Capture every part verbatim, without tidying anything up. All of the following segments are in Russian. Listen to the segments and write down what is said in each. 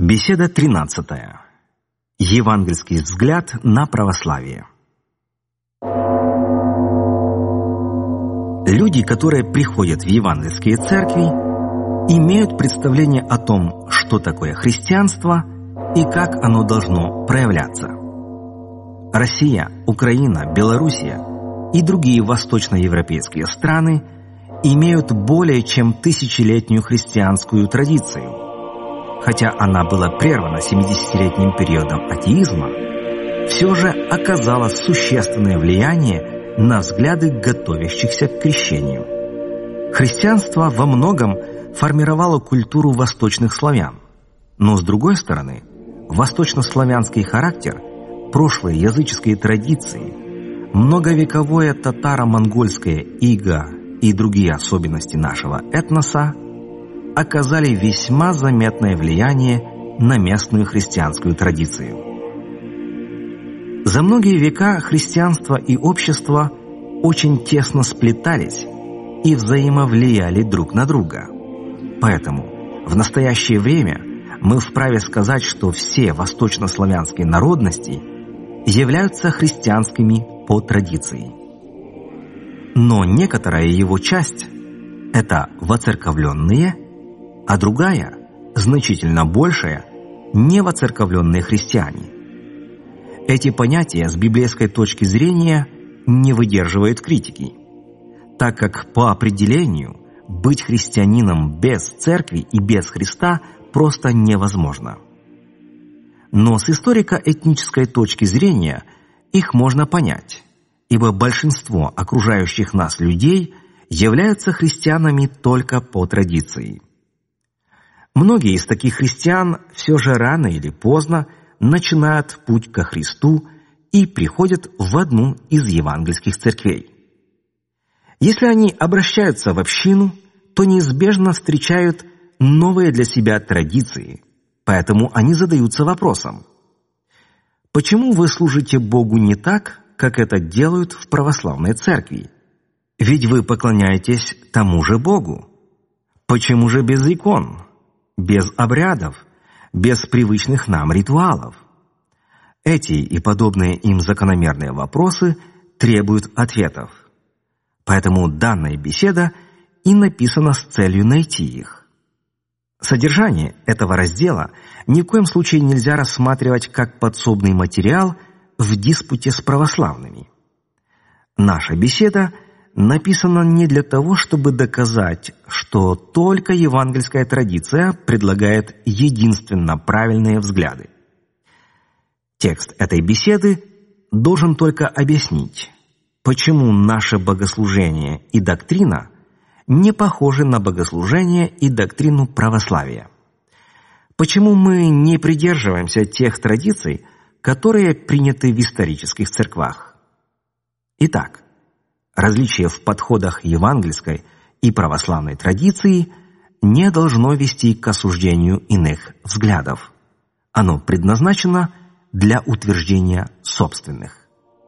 Беседа тринадцатая. Евангельский взгляд на православие. Люди, которые приходят в евангельские церкви, имеют представление о том, что такое христианство и как оно должно проявляться. Россия, Украина, Белоруссия и другие восточноевропейские страны имеют более чем тысячелетнюю христианскую традицию. Хотя она была прервана семидесятилетним периодом атеизма, все же оказала существенное влияние на взгляды готовящихся к крещению. Христианство во многом формировало культуру восточных славян, но, с другой стороны, восточнославянский характер, прошлые языческие традиции, многовековое татаро-монгольское иго и другие особенности нашего этноса оказали весьма заметное влияние на местную христианскую традицию. За многие века христианство и общество очень тесно сплетались и взаимовлияли друг на друга. Поэтому в настоящее время мы вправе сказать, что все восточнославянские народности являются христианскими по традиции. Но некоторая его часть – это воцерковленные, а другая, значительно большая, невоцерковленные христиане. Эти понятия с библейской точки зрения не выдерживают критики, так как по определению быть христианином без церкви и без Христа просто невозможно. Но с историко-этнической точки зрения их можно понять, ибо большинство окружающих нас людей являются христианами только по традиции. Многие из таких христиан все же рано или поздно начинают путь ко Христу и приходят в одну из евангельских церквей. Если они обращаются в общину, то неизбежно встречают новые для себя традиции, поэтому они задаются вопросом: почему вы служите Богу не так, как это делают в православной церкви? Ведь вы поклоняетесь тому же Богу. Почему же без икон? Без обрядов, без привычных нам ритуалов? Эти и подобные им закономерные вопросы требуют ответов. Поэтому данная беседа и написана с целью найти их. Содержание этого раздела ни в коем случае нельзя рассматривать как подсобный материал в диспуте с православными. Наша беседа написано не для того, чтобы доказать, что только евангельская традиция предлагает единственно правильные взгляды. Текст этой беседы должен только объяснить, почему наше богослужение и доктрина не похожи на богослужение и доктрину православия. Почему мы не придерживаемся тех традиций, которые приняты в исторических церквах. Итак, различие в подходах евангельской и православной традиции не должно вести к осуждению иных взглядов. Оно предназначено для утверждения собственных.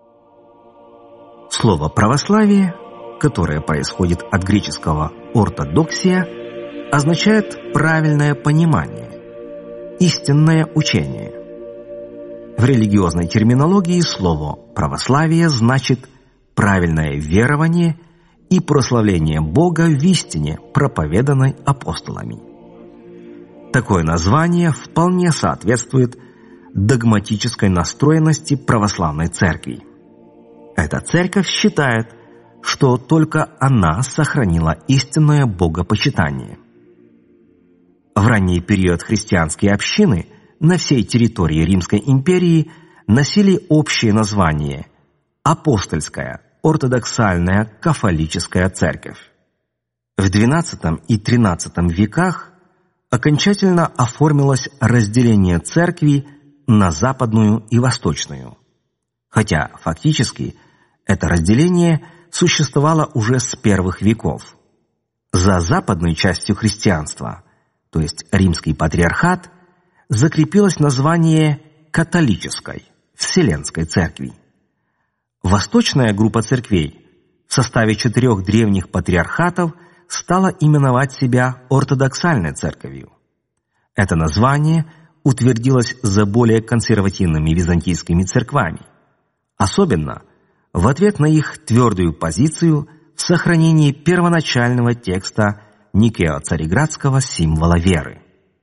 Слово «православие», которое происходит от греческого «ортодоксия», означает правильное понимание, истинное учение. В религиозной терминологии слово «православие» значит правильное верование и прославление Бога в истине, проповеданной апостолами. Такое название вполне соответствует догматической настроенности православной церкви. Эта церковь считает, что только она сохранила истинное богопочитание. В ранний период христианские общины на всей территории Римской империи носили общее название «Апостольская ортодоксальная кафолическая церковь». В двенадцатом и тринадцатом веках окончательно оформилось разделение церкви на западную и восточную, хотя фактически это разделение существовало уже с первых веков. За западной частью христианства, то есть римский патриархат, закрепилось название католической, вселенской церкви. Восточная группа церквей в составе четырех древних патриархатов стала именовать себя ортодоксальной церковью. Это название утвердилась за более консервативными византийскими церквами, особенно в ответ на их твердую позицию в сохранении первоначального текста Никео-Цареградского символа веры.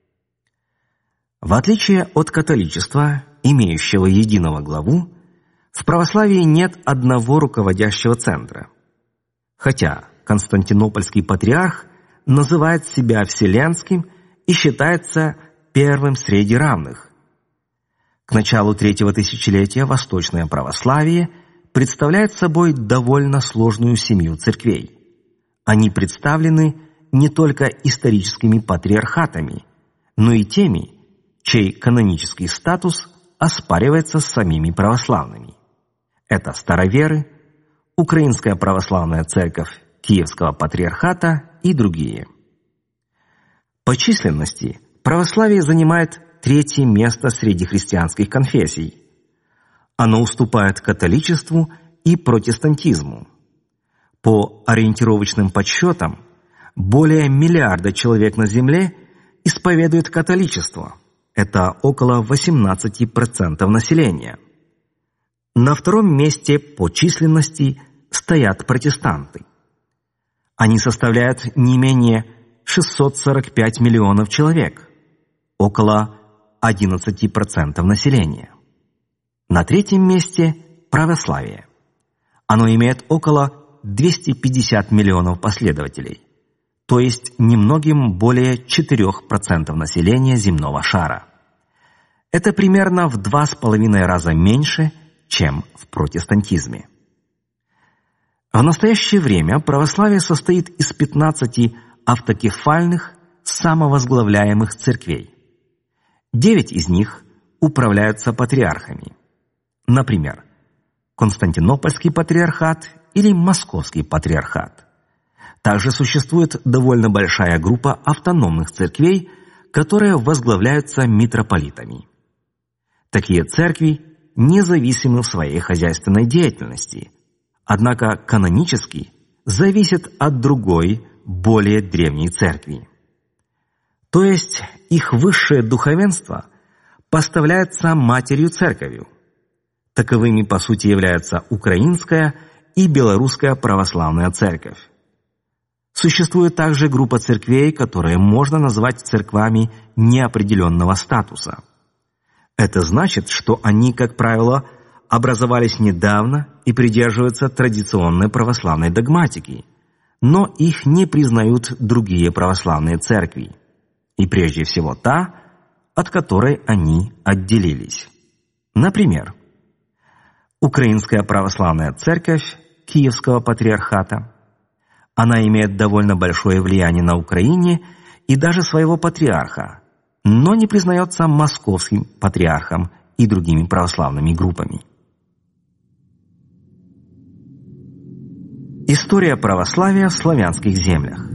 В отличие от католичества, имеющего единого главу, в православии нет одного руководящего центра, хотя Константинопольский патриарх называет себя вселенским и считается первым среди равных. К началу третьего тысячелетия восточное православие представляет собой довольно сложную семью церквей. Они представлены не только историческими патриархатами, но и теми, чей канонический статус оспаривается самими православными. Это староверы, Украинская православная церковь Киевского патриархата и другие. По численности православие занимает третье место среди христианских конфессий. Оно уступает католичеству и протестантизму. По ориентировочным подсчетам, более миллиарда человек на Земле исповедуют католичество. Это около восемнадцать процентов населения. На втором месте по численности стоят протестанты. Они составляют не менее шестьсот сорок пять миллионов человек, около одиннадцать процентов населения. На третьем месте православие. Оно имеет около двести пятьдесят миллионов последователей, то есть немногим более четырех процентов населения земного шара. Это примерно в два с половиной раза меньше, чем в протестантизме. В настоящее время православие состоит из пятнадцати автокефальных, самовозглавляемых церквей. Девять из них управляются патриархами. Например, Константинопольский патриархат или Московский патриархат. Также существует довольно большая группа автономных церквей, которые возглавляются митрополитами. Такие церкви независимы в своей хозяйственной деятельности, однако канонически зависят от другой, более древней церкви. То есть их высшее духовенство поставляется матерью церковью. Таковыми по сути являются Украинская и Белорусская православная церковь. Существует также группа церквей, которые можно назвать церквами неопределенного статуса. Это значит, что они, как правило, образовались недавно и придерживаются традиционной православной догматики, но их не признают другие православные церкви, и прежде всего та, от которой они отделились. Например, Украинская православная церковь Киевского патриархата. Она имеет довольно большое влияние на Украине и даже своего патриарха, но не признается Московским патриархом и другими православными группами. История православия в славянских землях.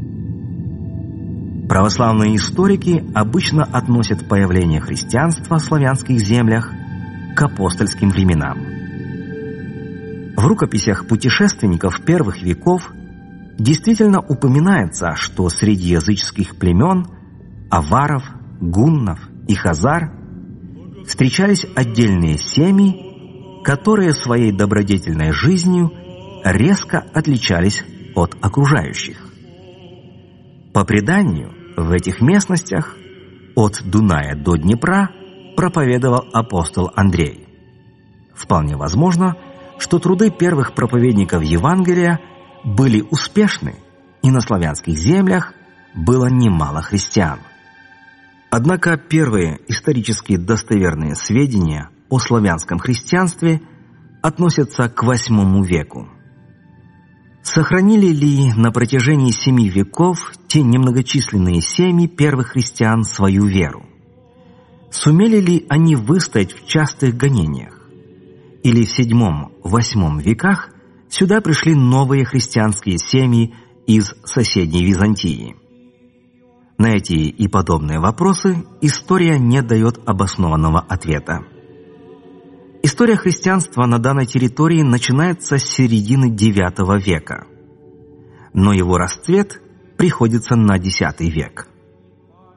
Православные историки обычно относят появление христианства в славянских землях к апостольским временам. В рукописях путешественников первых веков действительно упоминается, что среди языческих племен аваров, гуннов и хазар встречались отдельные семьи, которые своей добродетельной жизнью резко отличались от окружающих. По преданию, в этих местностях от Дуная до Днепра проповедовал апостол Андрей. Вполне возможно, что труды первых проповедников Евангелия были успешны, и на славянских землях было немало христиан. Однако первые исторически достоверные сведения о славянском христианстве относятся к восьмому веку. Сохранили ли на протяжении семи веков те немногочисленные семьи первых христиан свою веру? Сумели ли они выстоять в частых гонениях? Или в седьмом-восьмом веках сюда пришли новые христианские семьи из соседней Византии? На эти и подобные вопросы история не дает обоснованного ответа. История христианства на данной территории начинается с середины девятого века, но его расцвет приходится на десятый век.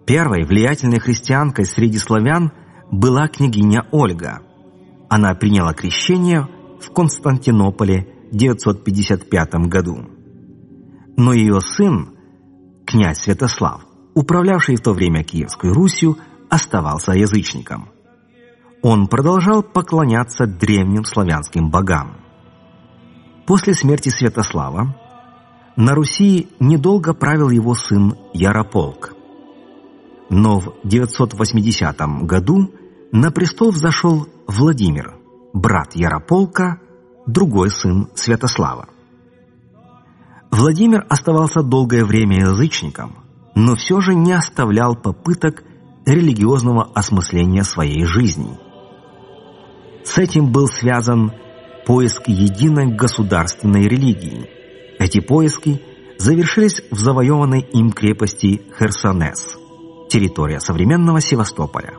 Первой влиятельной христианкой среди славян была княгиня Ольга. Она приняла крещение в Константинополе в девятьсот пятьдесят пятом году. Но ее сын, князь Святослав, управлявший в то время Киевской Русью, оставался язычником. Он продолжал поклоняться древним славянским богам. После смерти Святослава на Руси недолго правил его сын Ярополк. Но в девятьсот восьмидесятом году на престол взошел Владимир, брат Ярополка, другой сын Святослава. Владимир оставался долгое время язычником, но все же не оставлял попыток религиозного осмысления своей жизни. С этим был связан поиск единой государственной религии. Эти поиски завершились в завоеванной им крепости Херсонес, территория современного Севастополя.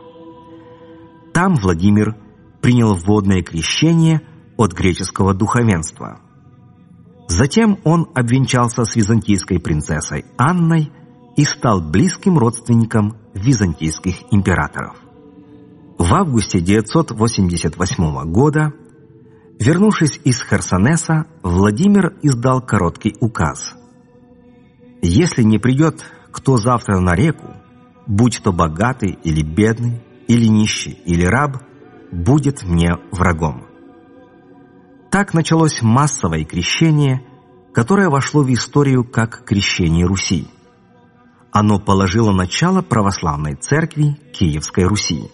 Там Владимир принял водное крещение от греческого духовенства. Затем он обвенчался с византийской принцессой Анной и стал близким родственником византийских императоров. В августе девятьсот восемьдесят восьмого года, вернувшись из Херсонеса, Владимир издал короткий указ: «Если не придет кто завтра на реку, будь то богатый или бедный, или нищий, или раб, будет мне врагом». Так началось массовое крещение, которое вошло в историю как крещение Руси. Оно положило начало православной церкви Киевской Руси.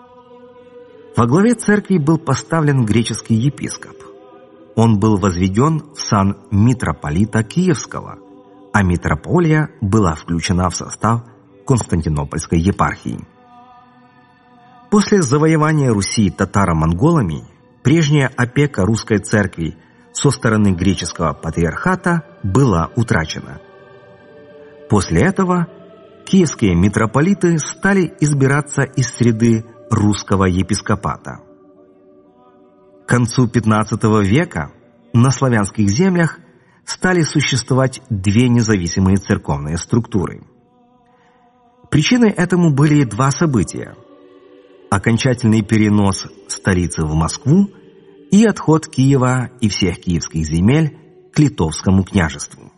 Во главе церкви был поставлен греческий епископ. Он был возведен в сан митрополита Киевского, а митрополия была включена в состав Константинопольской епархии. После завоевания Руси татаро-монголами прежняя опека русской церкви со стороны греческого патриархата была утрачена. После этого киевские митрополиты стали избираться из среды русского епископата. К концу пятнадцатого века на славянских землях стали существовать две независимые церковные структуры. Причиной этому были два события: окончательный перенос столицы в Москву и отход Киева и всех киевских земель к Литовскому княжеству.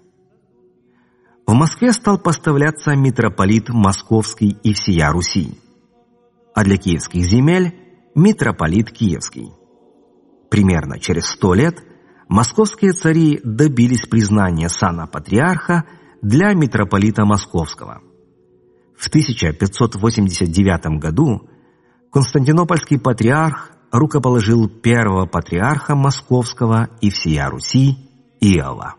В Москве стал поставляться митрополит Московский и всея Руси, а для киевских земель – митрополит Киевский. Примерно через сто лет московские цари добились признания сана патриарха для митрополита Московского. В тысяча пятьсот восемьдесят девятом году Константинопольский патриарх рукоположил первого патриарха Московского и всея Руси Иова.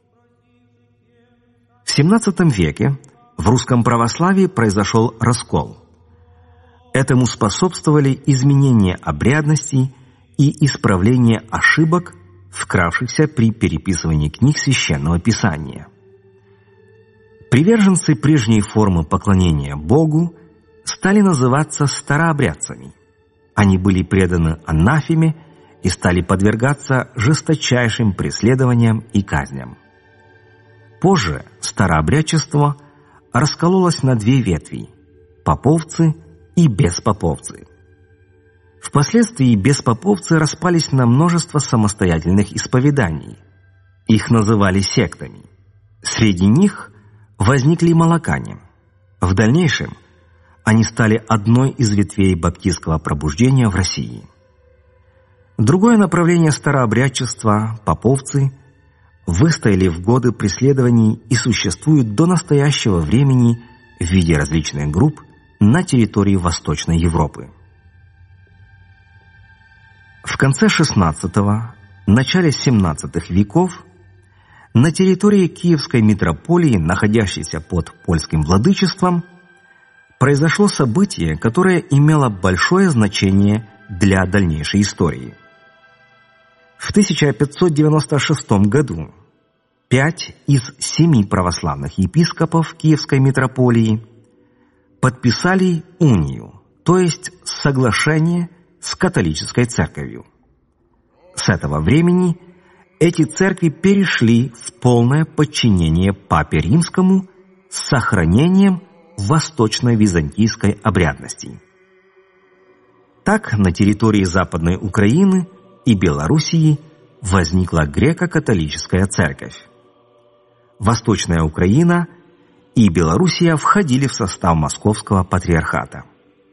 В семнадцатом веке в русском православии произошел раскол. Этому способствовали изменения обрядностей и исправление ошибок, вкравшихся при переписывании книг Священного Писания. Приверженцы прежней формы поклонения Богу стали называться старообрядцами. Они были преданы анафеме и стали подвергаться жесточайшим преследованиям и казням. Позже старообрядчество раскололось на две ветви – поповцы и беспоповцы. Впоследствии беспоповцы распались на множество самостоятельных исповеданий. Их называли сектами. Среди них возникли молокане. В дальнейшем они стали одной из ветвей баптистского пробуждения в России. Другое направление старообрядчества – поповцы – выстояли в годы преследований и существуют до настоящего времени в виде различных групп на территории Восточной Европы. В конце шестнадцатого – начале семнадцатых веков на территории Киевской митрополии, находящейся под польским владычеством, произошло событие, которое имело большое значение для дальнейшей истории. В тысяча пятьсот девяносто шестом году пять из семи православных епископов Киевской митрополии подписали унию, то есть соглашение с католической церковью. С этого времени эти церкви перешли в полное подчинение Папе Римскому с сохранением восточной византийской обрядности. Так на территории Западной Украины и Белоруссии возникла греко-католическая церковь. Восточная Украина и Белоруссия входили в состав Московского патриархата.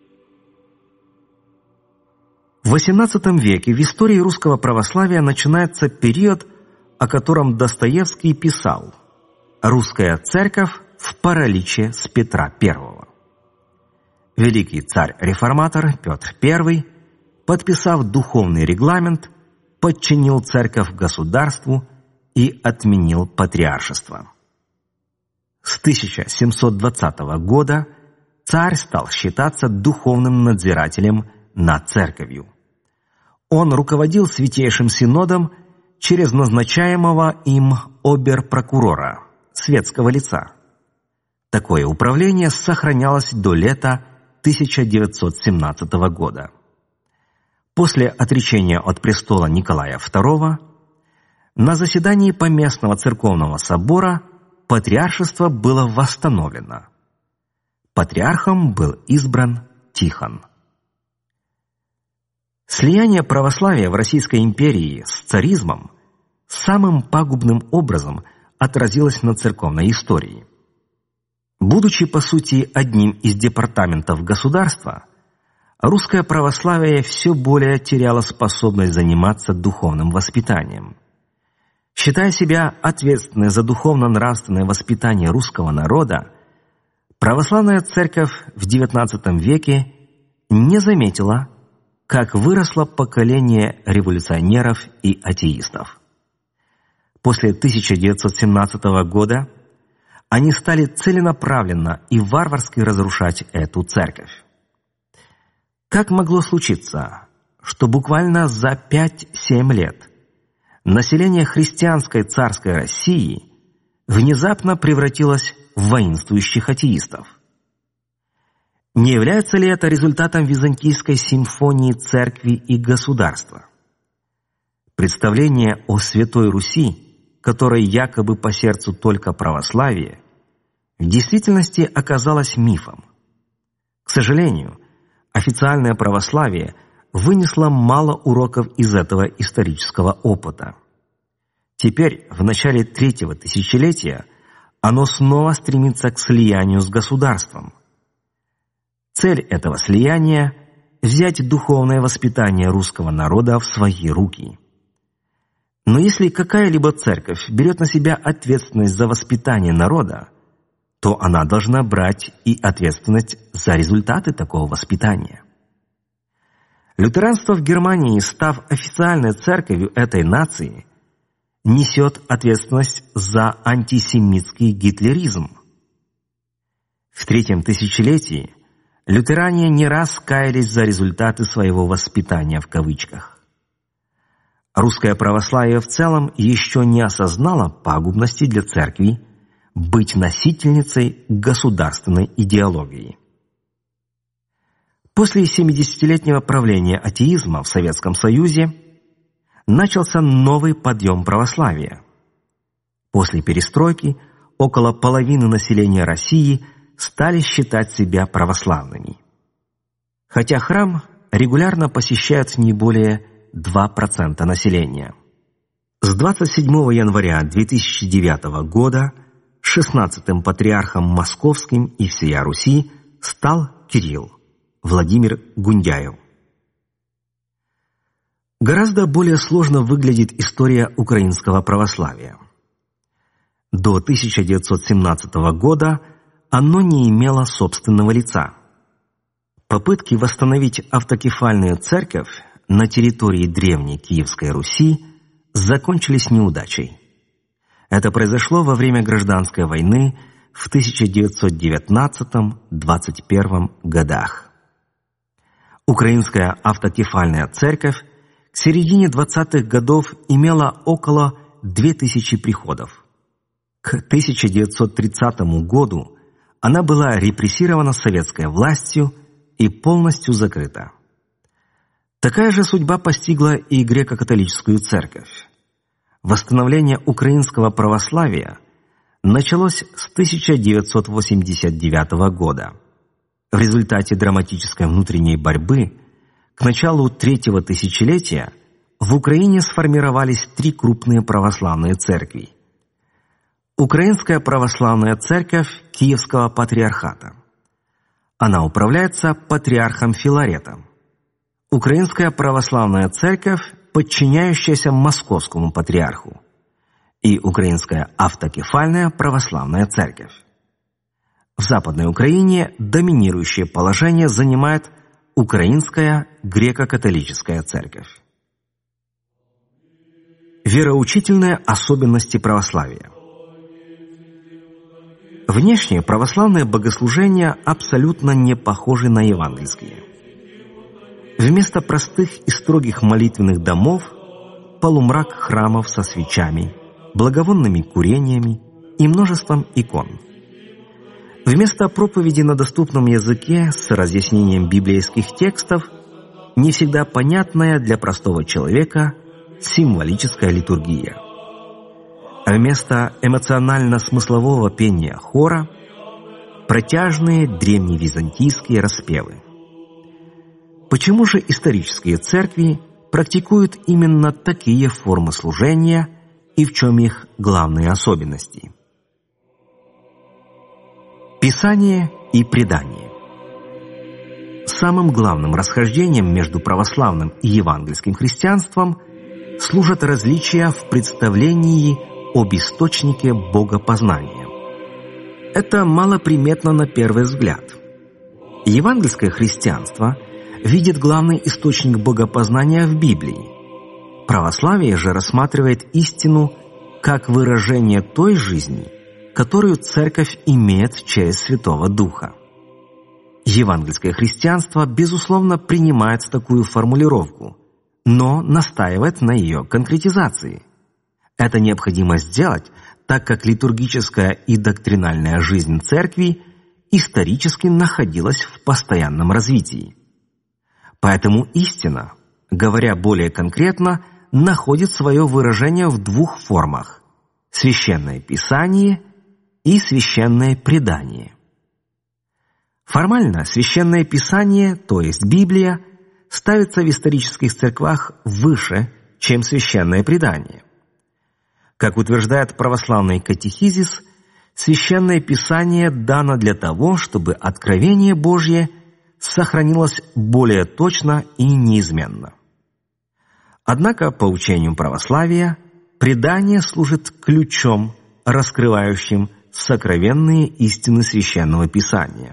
В восемнадцатом веке в истории русского православия начинается период, о котором Достоевский писал: «Русская церковь в параличе с Петра Первого». Великий царь-реформатор Петр Первый, подписав духовный регламент, подчинил церковь государству и отменил патриаршество. С тысяча семьсот двадцатого года царь стал считаться духовным надзирателем над церковью. Он руководил Святейшим Синодом через назначаемого им обер-прокурора, светского лица. Такое управление сохранялось до лета тысяча девятьсот семнадцатого года. После отречения от престола Николая Второго на заседании Поместного церковного собора патриаршество было восстановлено. Патриархом был избран Тихон. Слияние православия в Российской империи с царизмом самым пагубным образом отразилось на церковной истории. Будучи, по сути, одним из департаментов государства, русское православие все более теряло способность заниматься духовным воспитанием. Считая себя ответственной за духовно-нравственное воспитание русского народа, православная церковь в девятнадцатом веке не заметила, как выросло поколение революционеров и атеистов. После тысяча девятьсот семнадцатого года они стали целенаправленно и варварски разрушать эту церковь. Как могло случиться, что буквально за пять-семь лет население христианской царской России внезапно превратилось в воинствующих атеистов? Не является ли это результатом византийской симфонии церкви и государства? Представление о Святой Руси, которой якобы по сердцу только православие, в действительности оказалось мифом. К сожалению, официальное православие вынесло мало уроков из этого исторического опыта. Теперь, в начале третьего тысячелетия, оно снова стремится к слиянию с государством. Цель этого слияния – взять духовное воспитание русского народа в свои руки. Но если какая-либо церковь берет на себя ответственность за воспитание народа, то она должна брать и ответственность за результаты такого воспитания. Лютеранство в Германии, став официальной церковью этой нации, несет ответственность за антисемитский гитлеризм. В третьем тысячелетии лютеране не раз каялись за результаты своего «воспитания» в кавычках. Русское православие в целом еще не осознало пагубности для церкви быть носительницей государственной идеологии. После семидесятилетнего правления атеизма в Советском Союзе начался новый подъем православия. После перестройки около половины населения России стали считать себя православными. Хотя храм регулярно посещают не более два процента населения. С двадцать седьмого января две тысячи девятого года шестнадцатым патриархом московским и всея Руси стал Кирилл Владимир Гундяев. Гораздо более сложно выглядит история украинского православия. До тысяча девятьсот семнадцатого года оно не имело собственного лица. Попытки восстановить автокефальную церковь на территории древней Киевской Руси закончились неудачей. Это произошло во время гражданской войны в тысяча девятьсот девятнадцатом — двадцать первом годах. Украинская автокефальная церковь к середине двадцатых годов имела около две тысячи приходов. К тысяча девятьсот тридцатому году она была репрессирована советской властью и полностью закрыта. Такая же судьба постигла и греко-католическую церковь. Восстановление украинского православия началось с тысяча девятьсот восемьдесят девятого года. В результате драматической внутренней борьбы к началу третьего тысячелетия в Украине сформировались три крупные православные церкви. Украинская православная церковь Киевского патриархата. Она управляется патриархом Филаретом. Украинская православная церковь, подчиняющаяся Московскому патриарху. И Украинская автокефальная православная церковь. В Западной Украине доминирующее положение занимает Украинская греко-католическая церковь. Вероучительные особенности православия. Внешне православные богослужения абсолютно не похожи на евангельские. Вместо простых и строгих молитвенных домов – полумрак храмов со свечами, благовонными курениями и множеством икон. Вместо проповеди на доступном языке с разъяснением библейских текстов – не всегда понятная для простого человека символическая литургия. Вместо эмоционально-смыслового пения хора – протяжные древневизантийские распевы. Почему же исторические церкви практикуют именно такие формы служения и в чем их главные особенности? Писание и предание. Самым главным расхождением между православным и евангельским христианством служат различия в представлении об источнике богопознания. Это малоприметно на первый взгляд. Евангельское христианство видит главный источник богопознания в Библии. Православие же рассматривает истину как выражение той жизни, которую Церковь имеет через Святого Духа. Евангельское христианство, безусловно, принимает такую формулировку, но настаивает на ее конкретизации. Это необходимо сделать, так как литургическая и доктринальная жизнь Церкви исторически находилась в постоянном развитии. Поэтому истина, говоря более конкретно, находит свое выражение в двух формах – священное писание и священное предание. Формально священное писание, то есть Библия, ставится в исторических церквах выше, чем священное предание. Как утверждает православный катехизис, священное писание дано для того, чтобы откровение Божье сохранилось более точно и неизменно. Однако, по учению православия, предание служит ключом, раскрывающим сокровенные истины священного писания.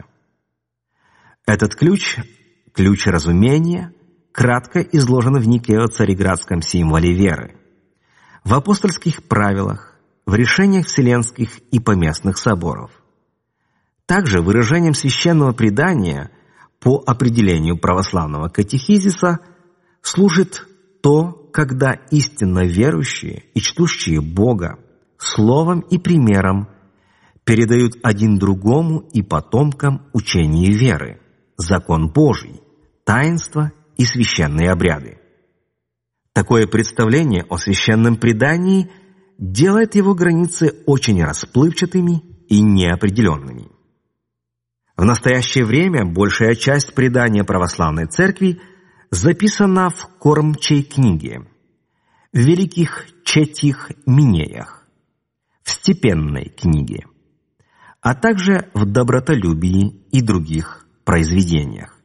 Этот ключ, ключ разумения, кратко изложен в Никео-Цареградском символе веры, в апостольских правилах, в решениях вселенских и поместных соборов. Также выражением священного предания по определению православного катехизиса служит то, когда истинно верующие и чтущие Бога словом и примером передают один другому и потомкам учение веры, закон Божий, таинства и священные обряды. Такое представление о священном предании делает его границы очень расплывчатыми и неопределенными. В настоящее время большая часть предания православной церкви записана в кормчей книге, в великих четих минеях, в степенной книге, а также в добротолюбии и других произведениях.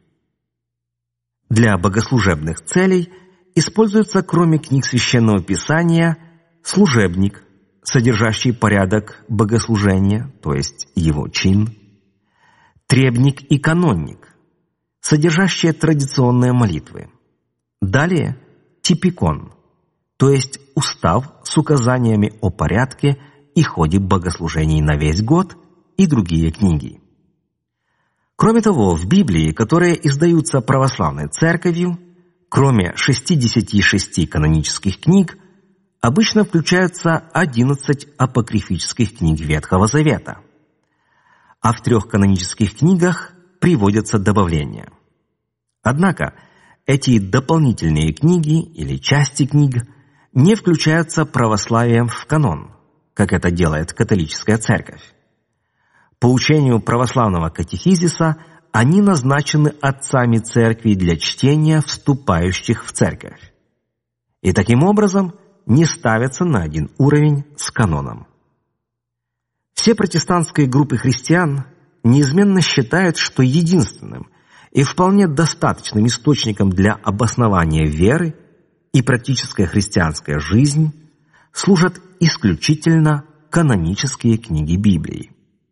Для богослужебных целей используется, кроме книг Священного Писания, служебник, содержащий порядок богослужения, то есть его чин, требник и канонник, содержащие традиционные молитвы. Далее типикон, то есть устав с указаниями о порядке и ходе богослужений на весь год и другие книги. Кроме того, в Библии, которые издаются православной церковью, кроме шестидесяти шести канонических книг, обычно включаются одиннадцать апокрифических книг Ветхого Завета, а в трех канонических книгах приводятся добавления. Однако эти дополнительные книги или части книг не включаются православием в канон, как это делает католическая церковь. По учению православного катехизиса они назначены отцами церкви для чтения вступающих в церковь. И таким образом не ставятся на один уровень с каноном. Все протестантские группы христиан неизменно считают, что единственным и вполне достаточным источником для обоснования веры и практическая христианская жизнь служат исключительно канонические книги Библии.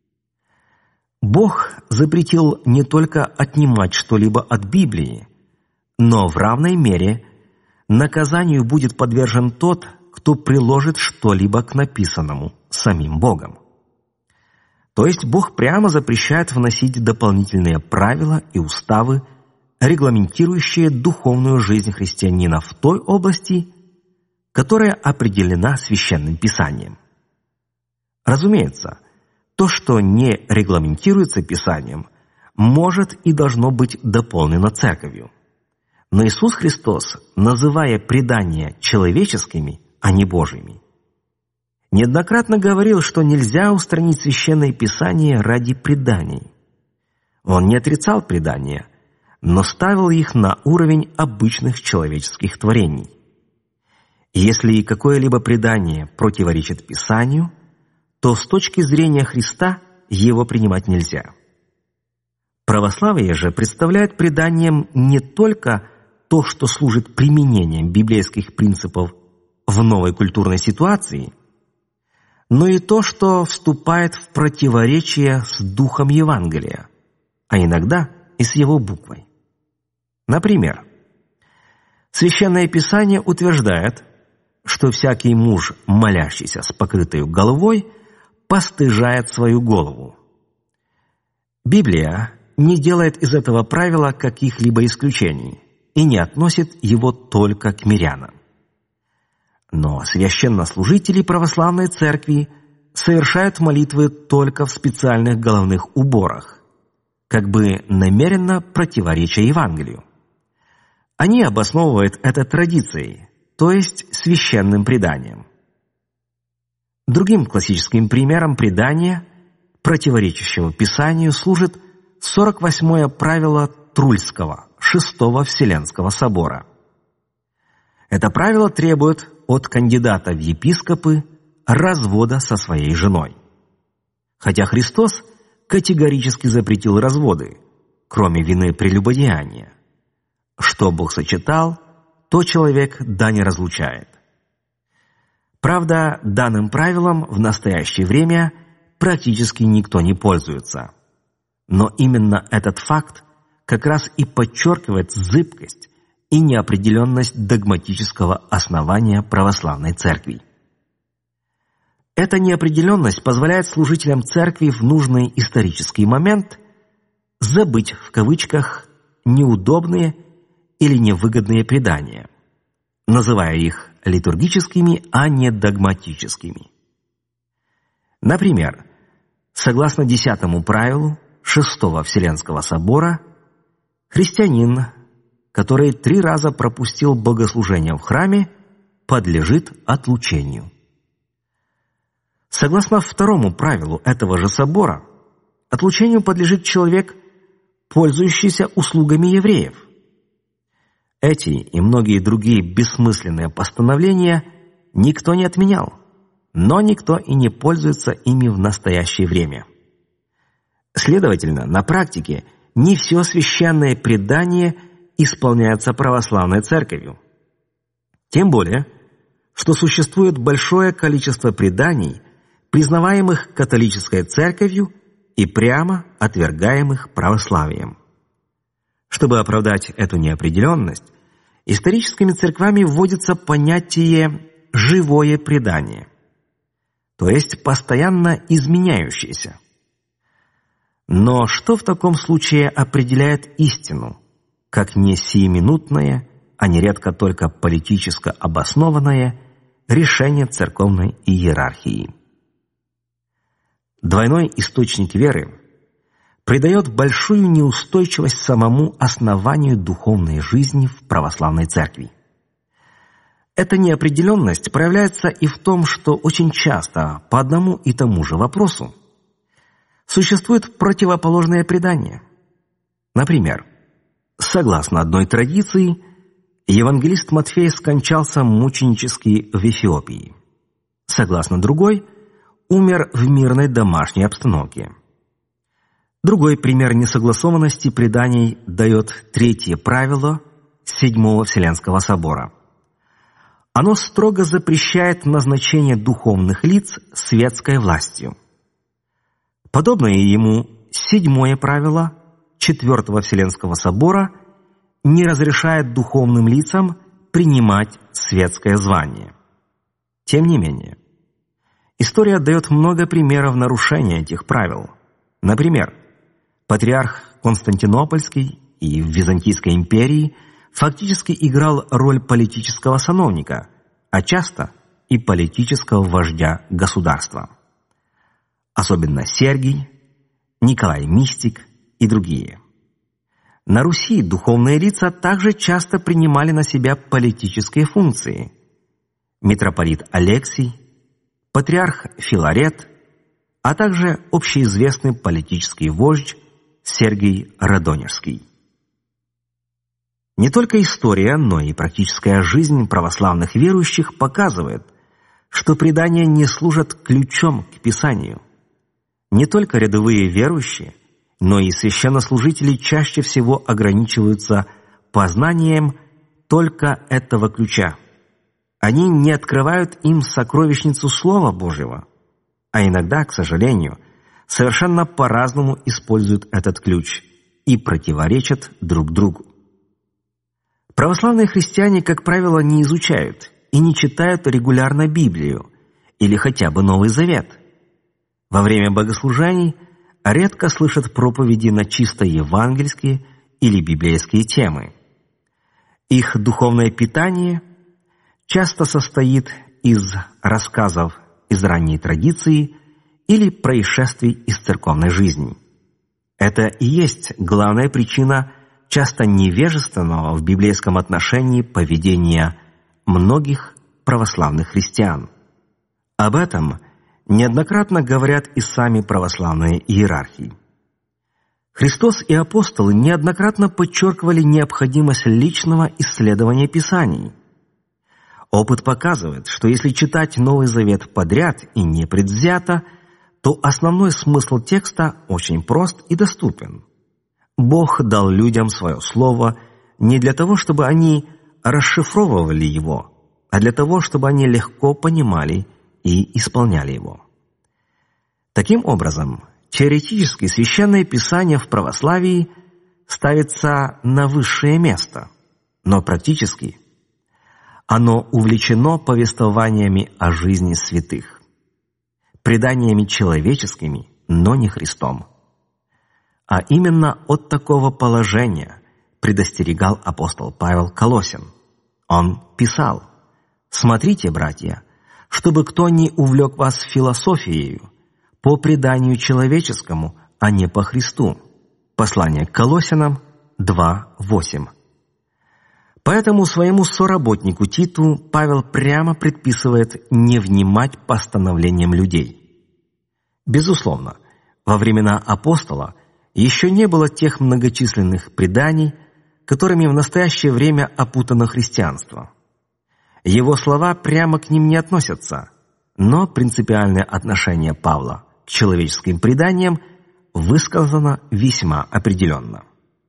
Бог запретил не только отнимать что-либо от Библии, но в равной мере наказанию будет подвержен тот, кто приложит что-либо к написанному самим Богом. То есть Бог прямо запрещает вносить дополнительные правила и уставы, регламентирующие духовную жизнь христианина в той области, которая определена Священным Писанием. Разумеется, то, что не регламентируется Писанием, может и должно быть дополнено Церковью. Но Иисус Христос, называя предания человеческими, а не Божьими, неоднократно говорил, что нельзя устранить Священное Писание ради преданий. Он не отрицал предания, но ставил их на уровень обычных человеческих творений. И если какое-либо предание противоречит Писанию, то с точки зрения Христа его принимать нельзя. Православие же представляет преданием не только то, что служит применением библейских принципов в новой культурной ситуации, но и то, что вступает в противоречие с духом Евангелия, а иногда и с его буквой. Например, Священное Писание утверждает, что всякий муж, молящийся с покрытой головой, постыжает свою голову. Библия не делает из этого правила каких-либо исключений и не относит его только к мирянам. Но священнослужители православной церкви совершают молитвы только в специальных головных уборах, как бы намеренно противореча Евангелию. Они обосновывают это традицией, то есть священным преданием. Другим классическим примером предания, противоречащего Писанию, служит сорок восьмое правило Трульского, Шестого Вселенского собора. Это правило требует от кандидата в епископы развода со своей женой. Хотя Христос категорически запретил разводы, кроме вины прелюбодеяния. Что Бог сочетал, то человек да не разлучает. Правда, данным правилом в настоящее время практически никто не пользуется. Но именно этот факт как раз и подчеркивает зыбкость и неопределенность догматического основания православной церкви. Эта неопределенность позволяет служителям церкви в нужный исторический момент забыть, в кавычках, неудобные или невыгодные предания, называя их литургическими, а не догматическими. Например, согласно десятому правилу Шестого Вселенского собора, христианин, который три раза пропустил богослужение в храме, подлежит отлучению. Согласно второму правилу этого же собора, отлучению подлежит человек, пользующийся услугами евреев. Эти и многие другие бессмысленные постановления никто не отменял, но никто и не пользуется ими в настоящее время. Следовательно, на практике не все священное предание исполняется православной церковью. Тем более, что существует большое количество преданий, признаваемых католической церковью и прямо отвергаемых православием. Чтобы оправдать эту неопределенность, историческими церквами вводится понятие «живое предание», то есть постоянно изменяющееся. Но что в таком случае определяет истину, как не сиюминутное, а нередко только политически обоснованное решение церковной иерархии? Двойной источник веры придает большую неустойчивость самому основанию духовной жизни в православной церкви. Эта неопределенность проявляется и в том, что очень часто по одному и тому же вопросу существует противоположное предание. Например, согласно одной традиции, евангелист Матфей скончался мученически в Эфиопии. Согласно другой, умер в мирной домашней обстановке. Другой пример несогласованности преданий дает третье правило Седьмого Вселенского собора. Оно строго запрещает назначение духовных лиц светской властью. Подобное ему седьмое правило Четвертого Вселенского собора не разрешает духовным лицам принимать светское звание. Тем не менее, история дает много примеров нарушения этих правил. Например, патриарх Константинопольский и в Византийской империи фактически играл роль политического сановника, а часто и политического вождя государства. Особенно Сергий, Николай Мистик и другие. На Руси духовные лица также часто принимали на себя политические функции. Митрополит Алексий, патриарх Филарет, а также общеизвестный политический вождь Сергий Радонежский. Не только история, но и практическая жизнь православных верующих показывает, что предания не служат ключом к Писанию. Не только рядовые верующие, но и священнослужители чаще всего ограничиваются познанием только этого ключа. Они не открывают им сокровищницу Слова Божьего, а иногда, к сожалению, совершенно по-разному используют этот ключ и противоречат друг другу. Православные христиане, как правило, не изучают и не читают регулярно Библию или хотя бы Новый Завет. Во время богослужений редко слышат проповеди на чисто евангельские или библейские темы. Их духовное питание часто состоит из рассказов из ранней традиции или происшествий из церковной жизни. Это и есть главная причина часто невежественного в библейском отношении поведения многих православных христиан. Об этом неоднократно говорят и сами православные иерархи. Христос и апостолы неоднократно подчеркивали необходимость личного исследования Писаний. Опыт показывает, что если читать Новый Завет подряд и непредвзято, то основной смысл текста очень прост и доступен. Бог дал людям свое Слово не для того, чтобы они расшифровывали его, а для того, чтобы они легко понимали и исполняли его. Таким образом, теоретически Священное Писание в православии ставится на высшее место, но практически оно увлечено повествованиями о жизни святых, преданиями человеческими, но не Христом. А именно от такого положения предостерегал апостол Павел Колоссян. Он писал: «Смотрите, братья, чтобы кто не увлек вас философией по преданию человеческому, а не по Христу». Послание к Колоссянам два восемь. Поэтому своему соработнику Титу Павел прямо предписывает не внимать постановлениям людей. Безусловно, во времена апостола еще не было тех многочисленных преданий, которыми в настоящее время опутано христианство. Его слова прямо к ним не относятся, но принципиальное отношение Павла к человеческим преданиям высказано весьма определенно.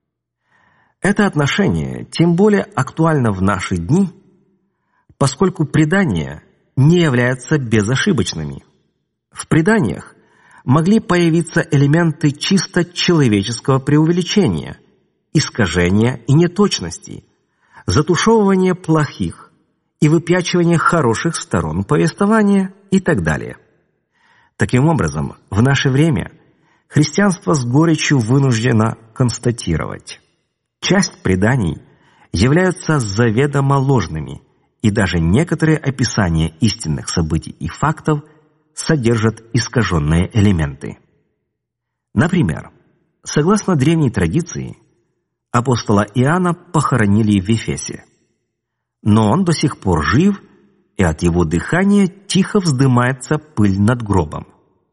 Это отношение тем более актуально в наши дни, поскольку предания не являются безошибочными. В преданиях могли появиться элементы чисто человеческого преувеличения, искажения и неточностей, затушевывания плохих и выпячивания хороших сторон повествования и так далее. Таким образом, в наше время христианство с горечью вынуждено констатировать: часть преданий являются заведомо ложными, и даже некоторые описания истинных событий и фактов содержат искаженные элементы. Например, согласно древней традиции, апостола Иоанна похоронили в Ефесе, но он до сих пор жив и от его дыхания тихо вздымается пыль над гробом.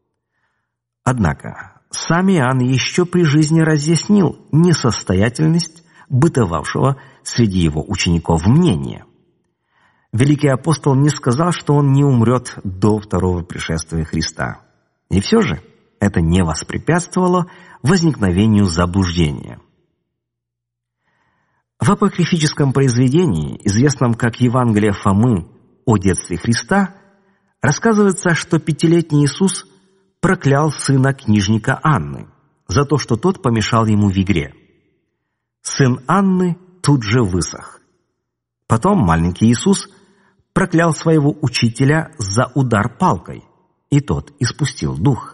Однако сам Иоанн еще при жизни разъяснил несостоятельность бытовавшего среди его учеников мнения. Великий апостол не сказал, что он не умрет до второго пришествия Христа. И все же это не воспрепятствовало возникновению заблуждения. В апокрифическом произведении, известном как Евангелие Фомы о детстве Христа, рассказывается, что пятилетний Иисус проклял сына книжника Анны за то, что тот помешал ему в игре. Сын Анны тут же высох. Потом маленький Иисус проклял своего учителя за удар палкой, и тот испустил дух.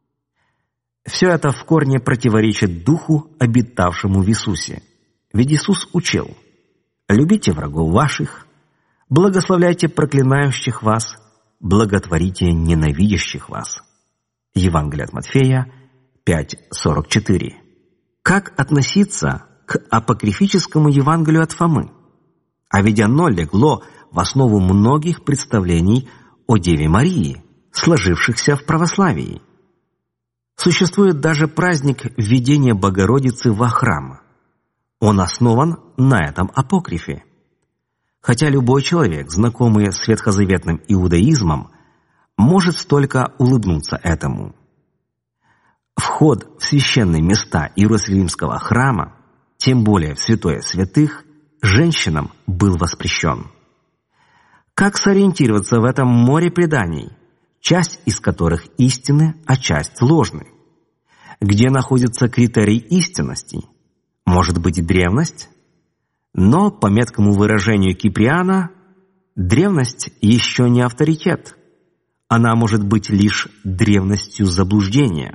Все это в корне противоречит духу, обитавшему в Иисусе. Ведь Иисус учил: «Любите врагов ваших, благословляйте проклинающих вас, благотворите ненавидящих вас». Евангелие от Матфея пять сорок четыре. Как относиться к апокрифическому Евангелию от Фомы? А ведь оно легло в основу многих представлений о Деве Марии, сложившихся в православии. Существует даже праздник введения Богородицы во храм. Он основан на этом апокрифе. Хотя любой человек, знакомый с ветхозаветным иудаизмом, может столько улыбнуться этому. Вход в священные места Иерусалимского храма, тем более в святое святых, женщинам был воспрещен. Как сориентироваться в этом море преданий, часть из которых истинны, а часть ложны? Где находится критерий истинности? Может быть, древность? Но, по меткому выражению Киприана, древность еще не авторитет. Она может быть лишь древностью заблуждения.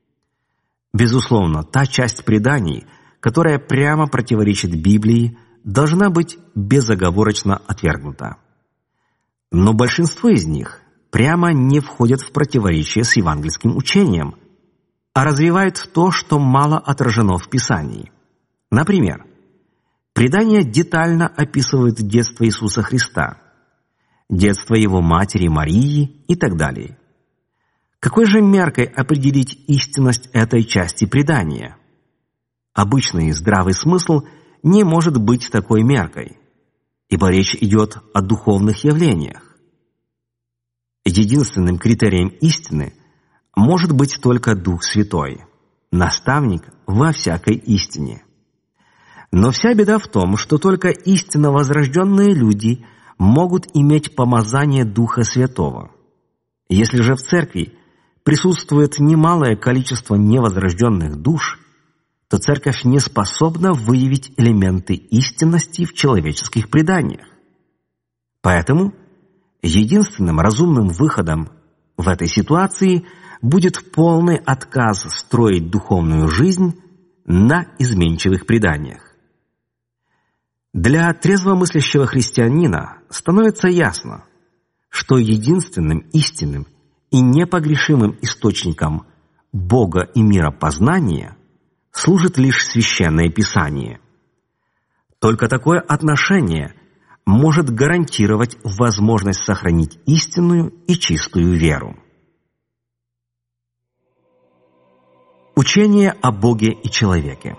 Безусловно, та часть преданий, которая прямо противоречит Библии, должна быть безоговорочно отвергнута. Но большинство из них прямо не входят в противоречие с евангельским учением, а развивают то, что мало отражено в Писании. Например, предания детально описывают детство Иисуса Христа, детство Его матери Марии и так далее. Какой же меркой определить истинность этой части предания? Обычный здравый смысл не может быть такой меркой, ибо речь идет о духовных явлениях. Единственным критерием истины может быть только Дух Святой, наставник во всякой истине. Но вся беда в том, что только истинно возрожденные люди могут иметь помазание Духа Святого. Если же в церкви присутствует немалое количество невозрожденных душ, то церковь не способна выявить элементы истинности в человеческих преданиях. Поэтому единственным разумным выходом в этой ситуации будет полный отказ строить духовную жизнь на изменчивых преданиях. Для трезвомыслящего христианина становится ясно, что единственным истинным и непогрешимым источником Бога и миропознания служит лишь Священное Писание. Только такое отношение может гарантировать возможность сохранить истинную и чистую веру. Учение о Боге и человеке.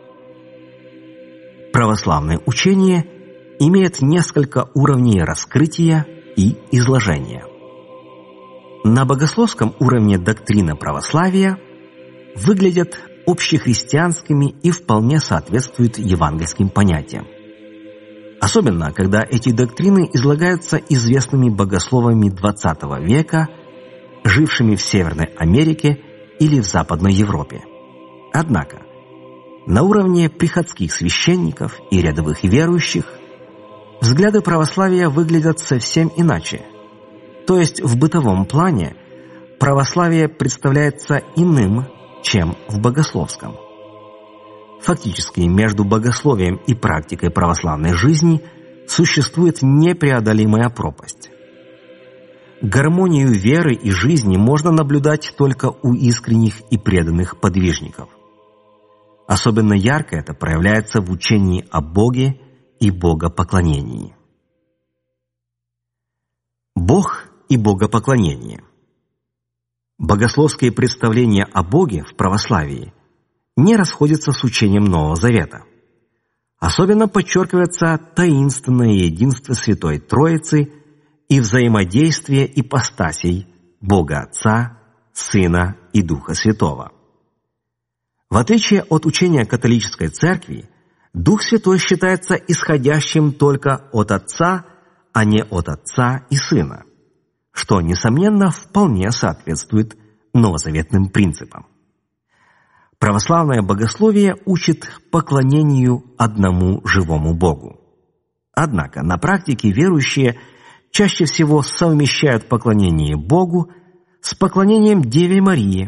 Православное учение имеет несколько уровней раскрытия и изложения. На богословском уровне доктрины православия выглядят общехристианскими и вполне соответствуют евангельским понятиям. Особенно, когда эти доктрины излагаются известными богословами двадцатого века, жившими в Северной Америке или в Западной Европе. Однако, на уровне приходских священников и рядовых верующих взгляды православия выглядят совсем иначе. То есть в бытовом плане православие представляется иным, чем в богословском. Фактически между богословием и практикой православной жизни существует непреодолимая пропасть. Гармонию веры и жизни можно наблюдать только у искренних и преданных подвижников. Особенно ярко это проявляется в учении о Боге и богопоклонении. Бог и богопоклонение. Богословские представления о Боге в православии не расходятся с учением Нового Завета. Особенно подчеркивается таинственное единство Святой Троицы и взаимодействие ипостасей Бога Отца, Сына и Духа Святого. В отличие от учения католической церкви, Дух Святой считается исходящим только от Отца, а не от Отца и Сына, что, несомненно, вполне соответствует новозаветным принципам. Православное богословие учит поклонению одному живому Богу. Однако на практике верующие чаще всего совмещают поклонение Богу с поклонением Деве Марии,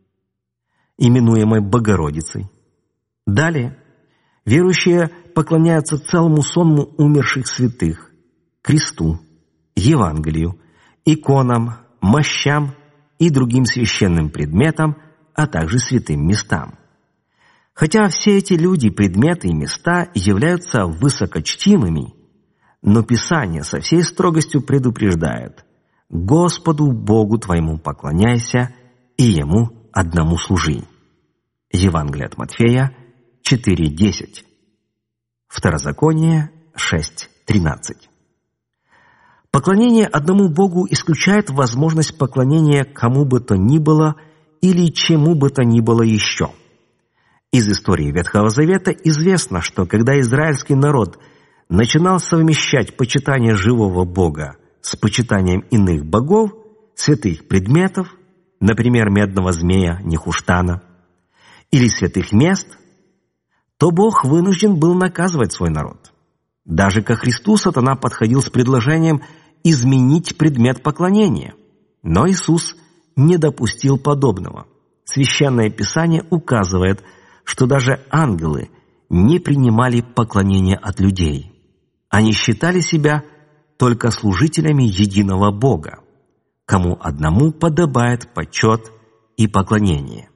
именуемой Богородицей. Далее верующие поклоняются целому сонму умерших святых, кресту, Евангелию, иконам, мощам и другим священным предметам, а также святым местам. Хотя все эти люди, предметы и места являются высокочтимыми, но Писание со всей строгостью предупреждает: «Господу Богу твоему поклоняйся и Ему одному служи». Евангелие от Матфея четыре десять. Второзаконие шесть тринадцать. Поклонение одному Богу исключает возможность поклонения кому бы то ни было или чему бы то ни было еще. Из истории Ветхого Завета известно, что когда израильский народ начинал совмещать почитание живого Бога с почитанием иных богов, святых предметов, например, медного змея Нехуштана, или святых мест, то Бог вынужден был наказывать свой народ. Даже ко Христу сатана подходил с предложением изменить предмет поклонения, но Иисус не допустил подобного. Священное Писание указывает, что даже ангелы не принимали поклонения от людей. Они считали себя только служителями единого Бога, кому одному подобает почет и поклонение.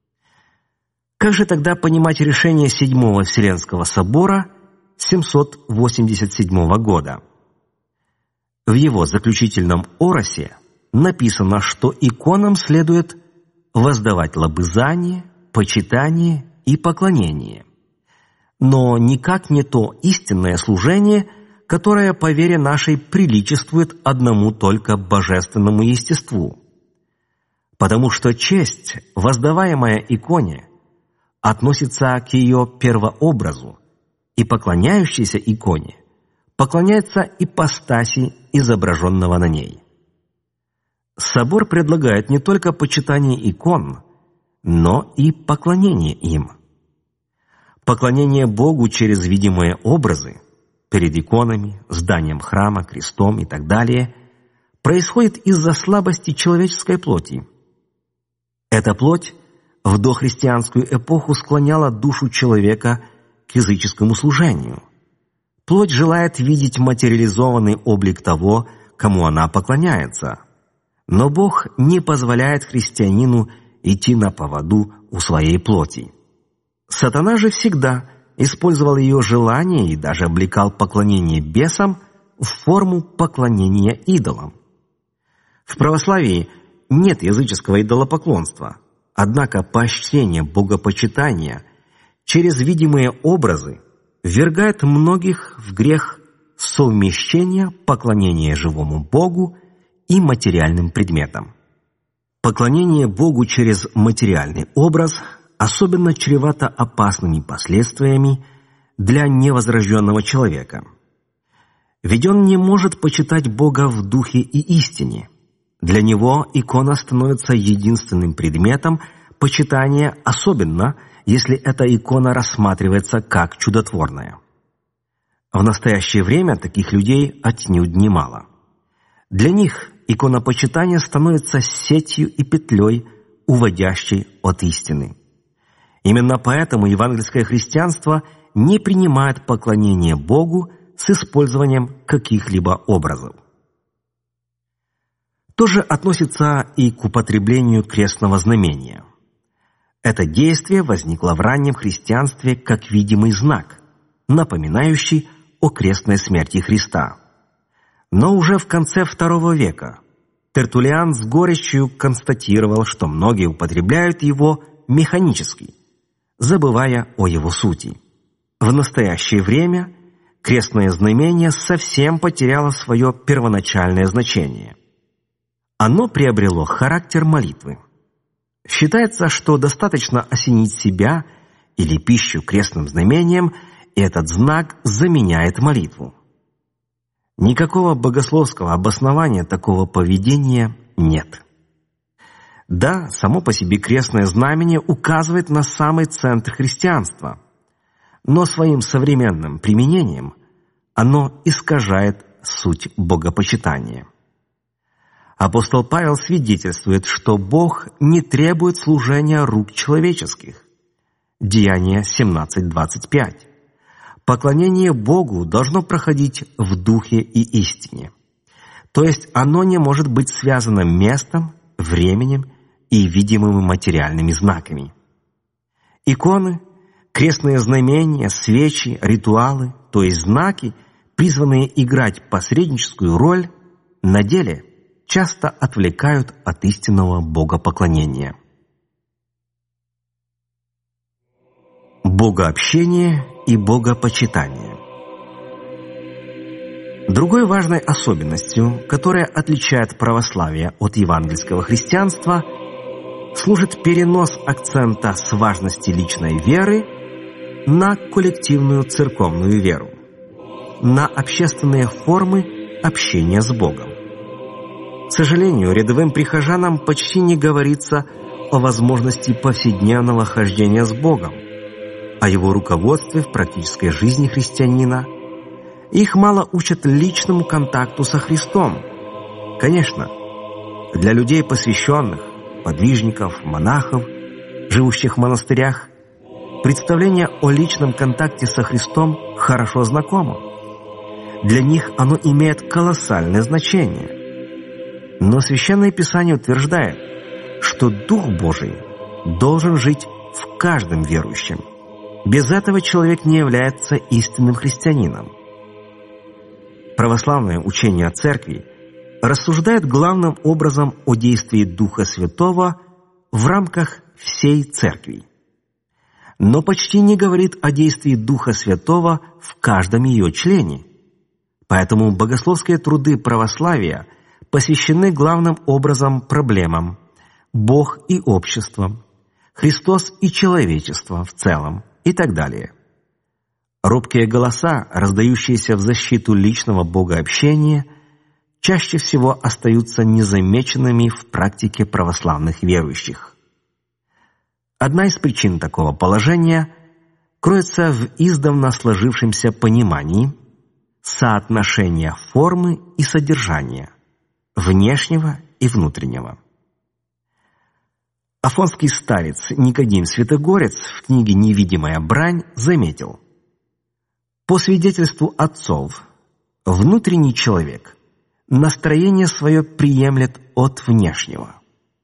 Как же тогда понимать решение Седьмого Вселенского собора семьсот восемьдесят седьмого года? В его заключительном оросе написано, что иконам следует воздавать лобызание, почитание и поклонение, но никак не то истинное служение, которое по вере нашей приличествует одному только божественному естеству. Потому что честь, воздаваемая иконе, относится к ее первообразу, и поклоняющийся иконе поклоняется ипостаси изображенного на ней. Собор предлагает не только почитание икон, но и поклонение им. Поклонение Богу через видимые образы, перед иконами, зданием храма, крестом и так далее, происходит из-за слабости человеческой плоти. Эта плоть в дохристианскую эпоху склоняла душу человека к языческому служению. Плоть желает видеть материализованный облик того, кому она поклоняется. Но Бог не позволяет христианину идти на поводу у своей плоти. Сатана же всегда использовал ее желание и даже облекал поклонение бесам в форму поклонения идолам. В православии нет языческого идолопоклонства, однако поощрение богопочитания через видимые образы ввергает многих в грех совмещения поклонения живому Богу и материальным предметам. Поклонение Богу через материальный образ особенно чревато опасными последствиями для невозрожденного человека. Ведь он не может почитать Бога в духе и истине. Для него икона становится единственным предметом почитания, особенно если эта икона рассматривается как чудотворная. В настоящее время таких людей отнюдь немало. Для них иконопочитание становится сетью и петлей, уводящей от истины. Именно поэтому евангельское христианство не принимает поклонение Богу с использованием каких-либо образов. То же относится и к употреблению крестного знамения. Это действие возникло в раннем христианстве как видимый знак, напоминающий о крестной смерти Христа. Но уже в конце второго века Тертуллиан с горечью констатировал, что многие употребляют его механически, забывая о его сути. В настоящее время крестное знамение совсем потеряло свое первоначальное значение. Оно приобрело характер молитвы. Считается, что достаточно осенить себя или пищу крестным знамением, и этот знак заменяет молитву. Никакого богословского обоснования такого поведения нет. Да, само по себе крестное знамение указывает на самый центр христианства, но своим современным применением оно искажает суть богопочитания. Апостол Павел свидетельствует, что Бог не требует служения рук человеческих. Деяния семнадцать двадцать пять. Поклонение Богу должно проходить в духе и истине. То есть оно не может быть связано местом, временем и видимыми материальными знаками. Иконы, крестные знамения, свечи, ритуалы, то есть знаки, призванные играть посредническую роль, на деле часто отвлекают от истинного богопоклонения. Богообщение и богопочитание. Другой важной особенностью, которая отличает православие от евангельского христианства, служит перенос акцента с важности личной веры на коллективную церковную веру, на общественные формы общения с Богом. К сожалению, рядовым прихожанам почти не говорится о возможности повседневного хождения с Богом, о его руководстве в практической жизни христианина. Их мало учат личному контакту со Христом. Конечно, для людей посвященных, подвижников, монахов, живущих в монастырях, представление о личном контакте со Христом хорошо знакомо. Для них оно имеет колоссальное значение. Но Священное Писание утверждает, что Дух Божий должен жить в каждом верующем. Без этого человек не является истинным христианином. Православное учение о Церкви рассуждает главным образом о действии Духа Святого в рамках всей Церкви, но почти не говорит о действии Духа Святого в каждом ее члене. Поэтому богословские труды православия посвящены главным образом проблемам Бог и общество, Христос и человечество в целом и так далее. Робкие голоса, раздающиеся в защиту личного богообщения, чаще всего остаются незамеченными в практике православных верующих. Одна из причин такого положения кроется в издавна сложившемся понимании соотношения формы и содержания, внешнего и внутреннего. Афонский старец Никодим Святогорец в книге «Невидимая брань» заметил: по свидетельству отцов, внутренний человек настроение свое приемлет от внешнего.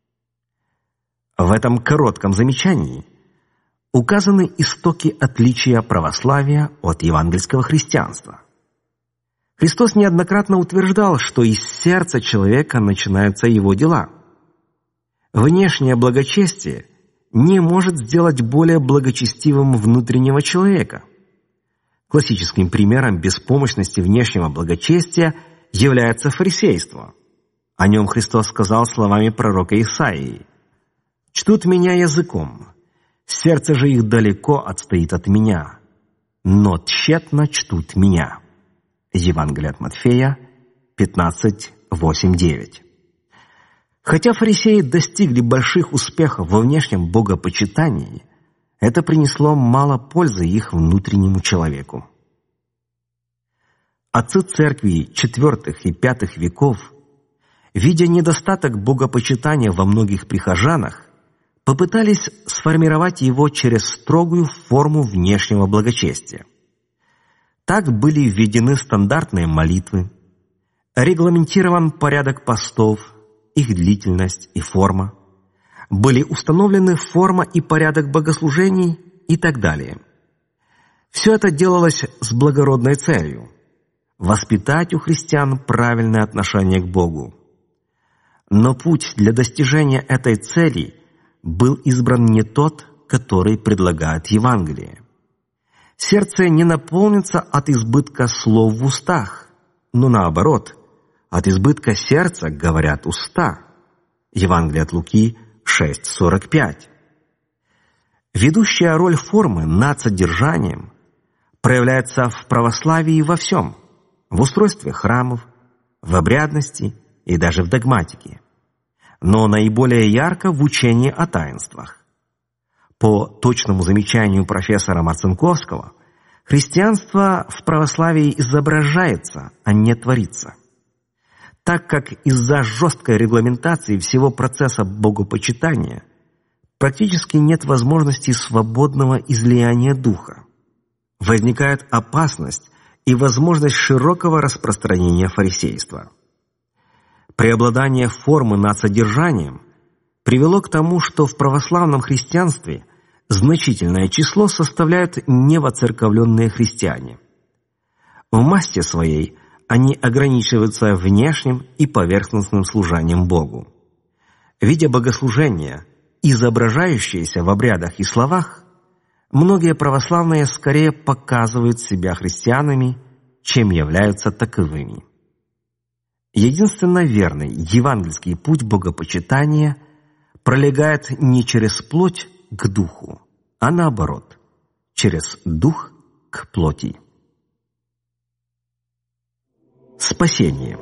В этом коротком замечании указаны истоки отличия православия от евангельского христианства. Христос неоднократно утверждал, что из сердца человека начинаются его дела. Внешнее благочестие не может сделать более благочестивым внутреннего человека. Классическим примером беспомощности внешнего благочестия является фарисейство. О нем Христос сказал словами пророка Исаии: «Чтут меня языком, сердце же их далеко отстоит от меня, но тщетно чтут меня». Евангелие от Матфея пятнадцать, восемь, девять. Хотя фарисеи достигли больших успехов во внешнем богопочитании, это принесло мало пользы их внутреннему человеку. Отцы церкви четвёртых и пятых веков, видя недостаток богопочитания во многих прихожанах, попытались сформировать его через строгую форму внешнего благочестия. Так были введены стандартные молитвы, регламентирован порядок постов, их длительность и форма, были установлены форма и порядок богослужений и так далее. Все это делалось с благородной целью воспитать у христиан правильное отношение к Богу. Но путь для достижения этой цели был избран не тот, который предлагает Евангелие. Сердце не наполнится от избытка слов в устах, но наоборот, от избытка сердца говорят уста. Евангелие от Луки шесть сорок пять. Ведущая роль формы над содержанием проявляется в православии во всем, в устройстве храмов, в обрядности и даже в догматике, но наиболее ярко в учении о таинствах. По точному замечанию профессора Марцинковского, христианство в православии изображается, а не творится. Так как из-за жесткой регламентации всего процесса богопочитания практически нет возможности свободного излияния духа, возникает опасность и возможность широкого распространения фарисейства. Преобладание формы над содержанием привело к тому, что в православном христианстве значительное число составляют невоцерковленные христиане. В массе своей они ограничиваются внешним и поверхностным служением Богу. Видя богослужение, изображающееся в обрядах и словах, многие православные скорее показывают себя христианами, чем являются таковыми. Единственно верный евангельский путь богопочитания пролегает не через плоть к духу, а наоборот, через дух к плоти. Спасение.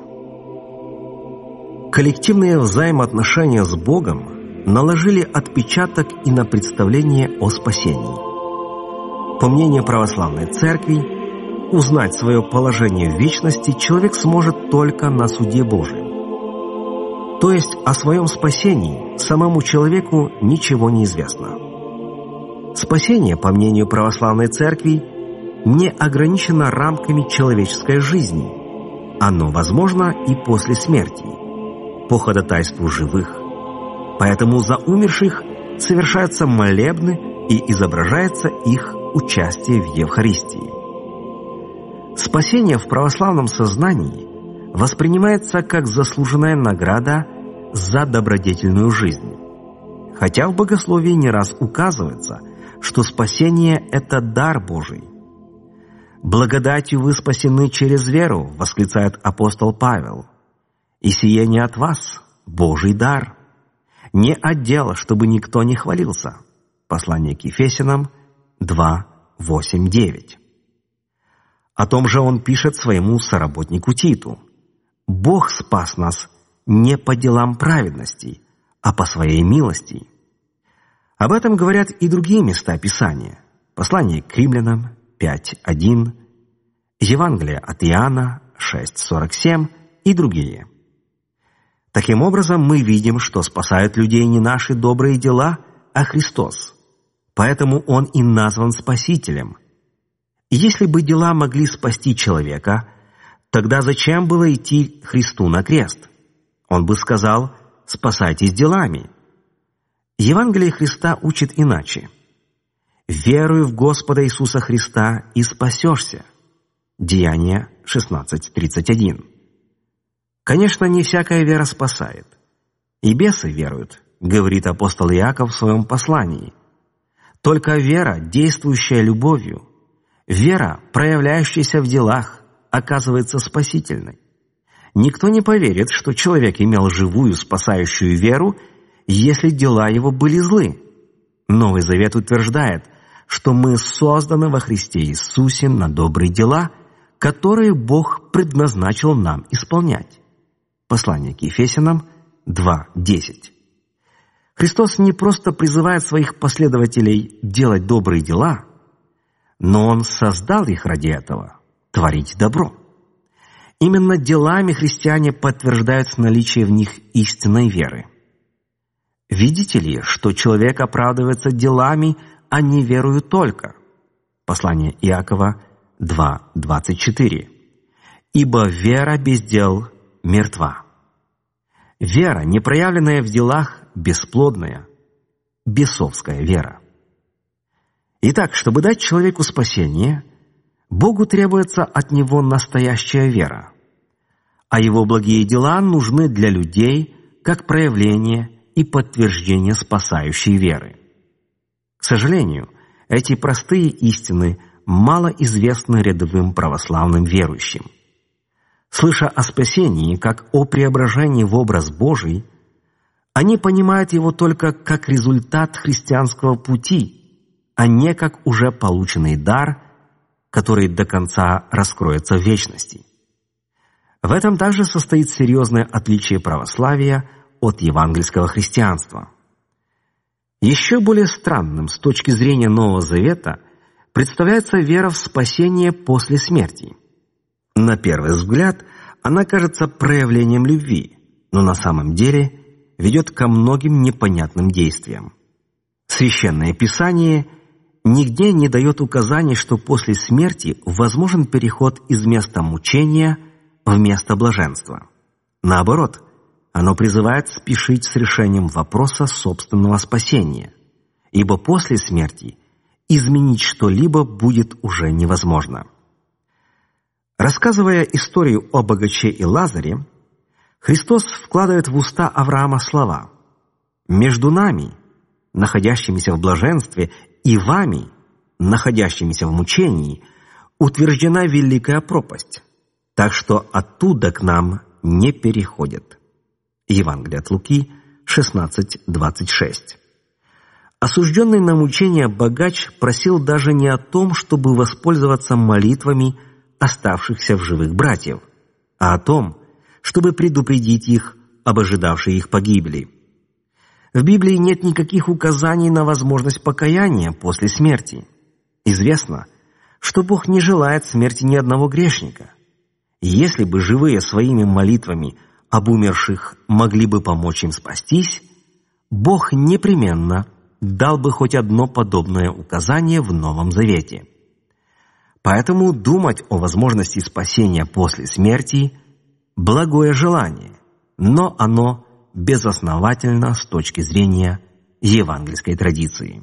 Коллективные взаимоотношения с Богом наложили отпечаток и на представление о спасении. По мнению православной церкви, узнать свое положение в вечности человек сможет только на суде Божьем. То есть о своем спасении самому человеку ничего не известно. Спасение, по мнению православной церкви, не ограничено рамками человеческой жизни. Оно возможно и после смерти, по ходатайству живых. Поэтому за умерших совершаются молебны и изображается их участие в Евхаристии. Спасение в православном сознании воспринимается как заслуженная награда за добродетельную жизнь. Хотя в богословии не раз указывается, что спасение – это дар Божий. «Благодатью вы спасены через веру», – восклицает апостол Павел. «И сие не от вас, Божий дар, не от дела, чтобы никто не хвалился». Послание к Ефесянам два, восемь, девять. О том же он пишет своему соработнику Титу. «Бог спас нас не по делам праведности, а по своей милости». Об этом говорят и другие места Писания. Послание к Римлянам пять, один, Евангелие от Иоанна шесть, сорок семь и другие. Таким образом, мы видим, что спасают людей не наши добрые дела, а Христос. Поэтому Он и назван Спасителем. Если бы дела могли спасти человека, тогда зачем было идти Христу на крест? Он бы сказал: «Спасайтесь делами». Евангелие Христа учит иначе. «Веруй в Господа Иисуса Христа и спасешься». Деяния шестнадцать, тридцать один. Конечно, не всякая вера спасает. И бесы веруют, говорит апостол Иаков в своем послании. Только вера, действующая любовью, вера, проявляющаяся в делах, оказывается спасительной. Никто не поверит, что человек имел живую спасающую веру, если дела его были злы. Новый Завет утверждает, что мы созданы во Христе Иисусе на добрые дела, которые Бог предназначил нам исполнять. Послание к Ефесянам два, десять. Христос не просто призывает своих последователей делать добрые дела, но Он создал их ради этого – творить добро. Именно делами христиане подтверждают наличие в них истинной веры. Видите ли, что человек оправдывается делами, а не верою только? Послание Иакова два, двадцать четыре. «Ибо вера без дел мертва». Вера, не проявленная в делах, бесплодная, бесовская вера. Итак, чтобы дать человеку спасение, Богу требуется от него настоящая вера, а его благие дела нужны для людей как проявление и подтверждение спасающей веры. К сожалению, эти простые истины мало известны рядовым православным верующим. Слыша о спасении как о преображении в образ Божий, они понимают его только как результат христианского пути, а не как уже полученный дар, который до конца раскроется в вечности. В этом также состоит серьезное отличие православия от евангельского христианства. Еще более странным с точки зрения Нового Завета представляется вера в спасение после смерти. На первый взгляд она кажется проявлением любви, но на самом деле ведет ко многим непонятным действиям. Священное Писание нигде не дает указаний, что после смерти возможен переход из места мучения в место блаженства. Наоборот, оно призывает спешить с решением вопроса собственного спасения, ибо после смерти изменить что-либо будет уже невозможно. Рассказывая историю о богаче и Лазаре, Христос вкладывает в уста Авраама слова: «Между нами, находящимися в блаженстве, и вами, находящимися в мучении, утверждена великая пропасть, так что оттуда к нам не переходят». Евангелие от Луки шестнадцать двадцать шесть. Осужденный на мучение богач просил даже не о том, чтобы воспользоваться молитвами оставшихся в живых братьев, а о том, чтобы предупредить их об ожидавшей их погибели. В Библии нет никаких указаний на возможность покаяния после смерти. Известно, что Бог не желает смерти ни одного грешника. И если бы живые своими молитвами об умерших могли бы помочь им спастись, Бог непременно дал бы хоть одно подобное указание в Новом Завете. Поэтому думать о возможности спасения после смерти – благое желание, но оно безосновательно с точки зрения евангельской традиции.